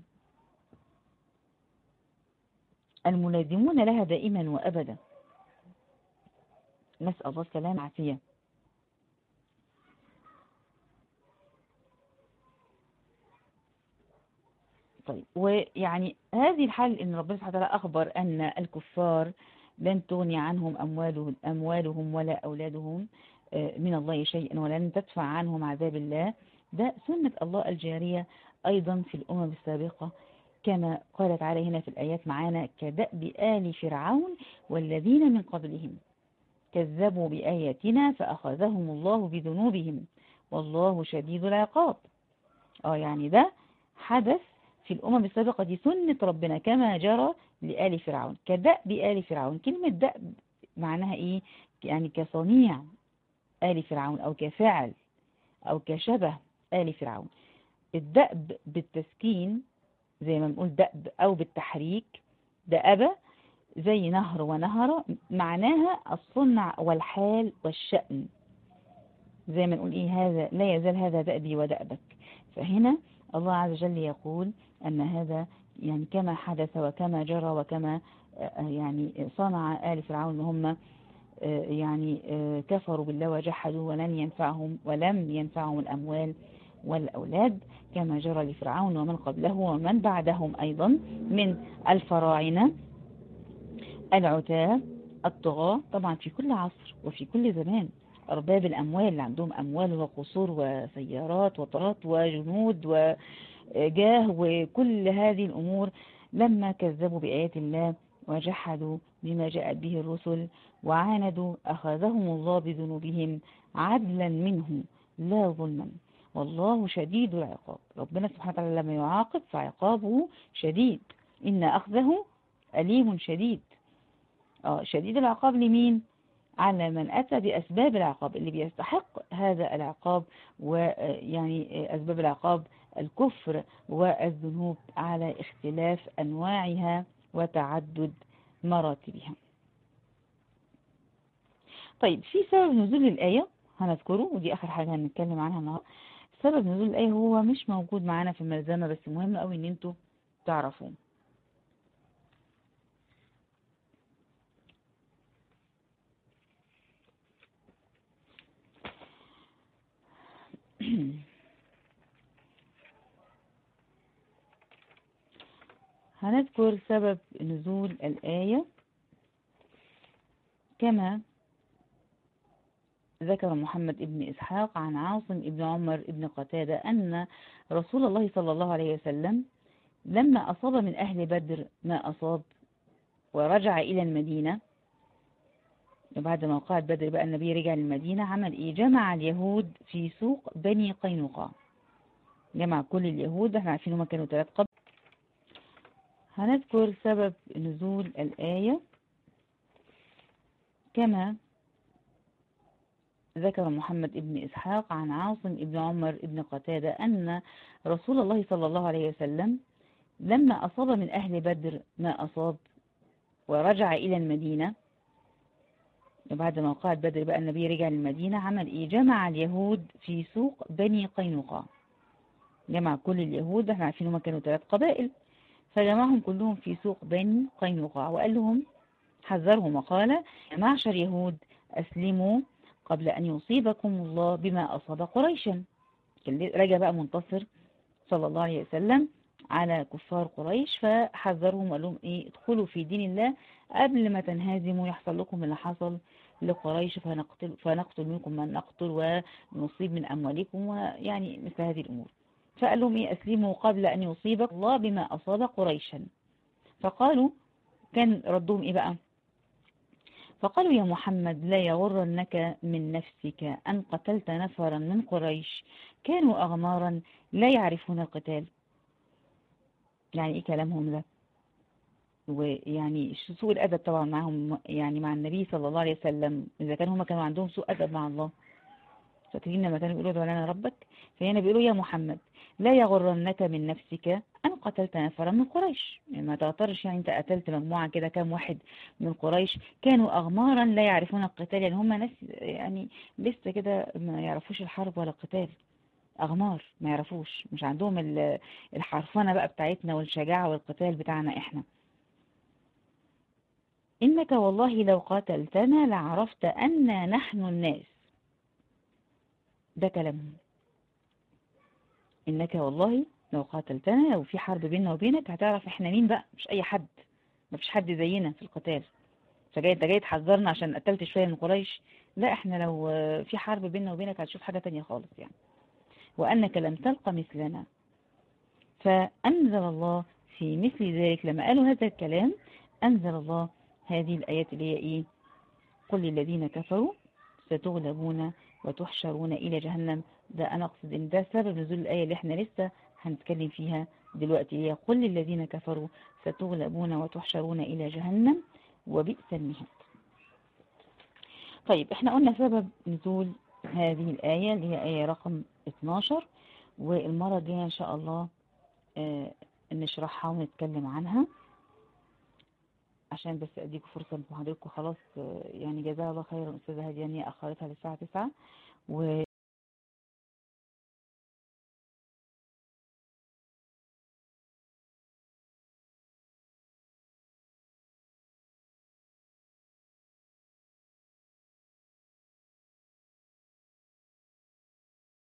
الملازمون لها دائما وأبدا. نسأل الله السلامة والعافية. طيب ويعني هذه الحال إن ربنا سبحانه وتعالى أخبر أن الكفار لن تغني عنهم أموالهم, أموالهم ولا أولادهم من الله شيئا ولن تدفع عنهم عذاب الله. ده سنة الله الجارية أيضا في الأمم السابقة، كما قال تعالى هنا في الآيات معانا: كدأب آل فرعون والذين من قبلهم كذبوا بآياتنا فأخذهم الله بذنوبهم والله شديد العقاب. اه يعني ده حدث في الأمم السابقة، دي سنة ربنا كما جرى لآل فرعون. كدأب آل فرعون، كلمة دأب معناها إيه؟ يعني كصنيع آل فرعون أو كفعل أو كشبه آل فرعون. الدأب بالتسكين زي ما نقول دأب أو بالتحريك دأبة، زي نهر ونهر، معناها الصنع والحال والشأن. زي ما نقول إيه؟ هذا لا يزال هذا دأبي ودأبك. فهنا الله عز وجل يقول أن هذا يعني كما حدث وكما جرى وكما يعني صنع آل فرعون، هم يعني كفروا بالله وجحدوا ولن ينفعهم ولم ينفعهم الأموال والأولاد كما جرى لفرعون ومن قبله ومن بعدهم أيضا من الفراعنة العتاة الطغاة، طبعا في كل عصر وفي كل زمان. أرباب الأموال اللي عندهم أموال وقصور وسيارات وطارات وجنود وجاه وكل هذه الأمور، لما كذبوا بآيات الله وجحدوا بما جاءت به الرسل وعاندوا أخذهم الله بذنوبهم عدلا منه لا ظلما والله شديد العقاب. ربنا سبحانه وتعالى لما يعاقب فعقابه شديد، إن أخذه أليم شديد. آه شديد العقاب لمين؟ على من أتى بأسباب العقاب، اللي بيستحق هذا العقاب. ويعني أسباب العقاب الكفر والذنوب على اختلاف أنواعها وتعدد مراتبها. طيب في سبب نزول الآية هنذكره، ودي آخر حاجة هنتكلم عنها النهارده. سبب نزول الآية هو مش موجود معانا في الملزمة، بس مهم قوي ان انتوا تعرفوه. هنذكر سبب نزول الآية كما ذكر محمد بن إسحاق عن عاصم بن عمر بن قتادة أن رسول الله صلى الله عليه وسلم لما أصاب من أهل بدر ما أصاب ورجع إلى المدينة، بعد موقعة بدر بقى النبي رجع للمدينة، عمل إيه؟ جمع اليهود في سوق بني قينقاع، جمع كل اليهود، احنا عارفين هما كانوا ثلاث قبل. هنذكر سبب نزول الآية كما ذكر محمد بن إسحاق عن عاصم بن عمر بن قتادة أن رسول الله صلى الله عليه وسلم لما أصاب من أهل بدر ما أصاب ورجع إلى المدينة، بعد موقعة بدر بقى النبي رجع للمدينة، عمل إيه؟ جمع اليهود في سوق بني قينقاع، جمع كل اليهود، احنا عارفين هما كانوا ثلاث قبائل، فجمعهم كلهم في سوق بني قينقاع وقال لهم، حذرهم وقال: يا معشر يهود أسلموا قبل أن يصيبكم الله بما أصاب قريشا. رجع بقى منتصر صلى الله عليه وسلم على كفار قريش، فحذرهم وقال لهم إيه؟ ادخلوا في دين الله قبل ما تنهزموا يحصل لكم اللي حصل لقريش، فنقتل, فنقتل منكم من نقتل ونصيب من أموالكم، ويعني مثل هذه الأمور. فقال لهم إيه؟ أسلموا قبل أن يصيبك الله بما أصاب قريشا. فقالوا، كان ردهم إيه بقى؟ فقالوا: يا محمد لا يغرنك من نفسك أن قتلت نفرا من قريش كانوا أغمارا لا يعرفون القتال. يعني إيه كلامهم ده؟ ويعني سوء الأدب طبعا معهم، يعني مع النبي صلى الله عليه وسلم، إذا كانوا هم كانوا عندهم سوء أدب مع الله. فاكرين لما كانوا بيقولوا: دعوا لنا ربك؟ فهنا بيقولوا: يا محمد لا يغرنك من نفسك أن قتلت نفرا من قريش، يعني ما تعترش يعني أنت قتلت مجموعة كده كام واحد من قريش كانوا أغمارا لا يعرفون القتال، يعني هم ناس يعني لسه كده ما يعرفوش الحرب ولا القتال، أغمار ما يعرفوش، مش عندهم الحرفنة بقى بتاعتنا والشجاعة والقتال بتاعنا إحنا. إنك والله لو قاتلتنا لعرفت أننا نحن الناس. ده كلامهم. إنك والله لو قاتلتنا، لو في حرب بيننا وبينك هتعرف إحنا مين بقى، مش أي حد، ما فيش حد زينا في القتال. فجاي أنت جاي تحذرنا عشان قتلت شوية من قريش؟ لا، إحنا لو في حرب بيننا وبينك هتشوف حاجة تانية خالص يعني. وأنك لم تلقى مثلنا. فأنزل الله في مثل ذلك، لما قالوا هذا الكلام أنزل الله هذه الآيات اللي هي إيه؟ قل للذين كفروا ستغلبون وتحشرون إلى جهنم. ده أنا أقصد إن ده سبب نزول الآية اللي إحنا لسه هنتكلم فيها دلوقتي، هي قل للذين كفروا ستغلبون وتحشرون إلى جهنم وبئس المهاد. طيب إحنا قلنا سبب نزول هذه الآية اللي هي آية رقم اتناشر، والمرة الجاية إن شاء الله آه نشرحها ونتكلم عنها، عشان بس أديكم فرصة انتوا حضرتكم خلاص. يعني جزاها الله خيرا أستاذة هادية، أخرتها للساعة تسعة و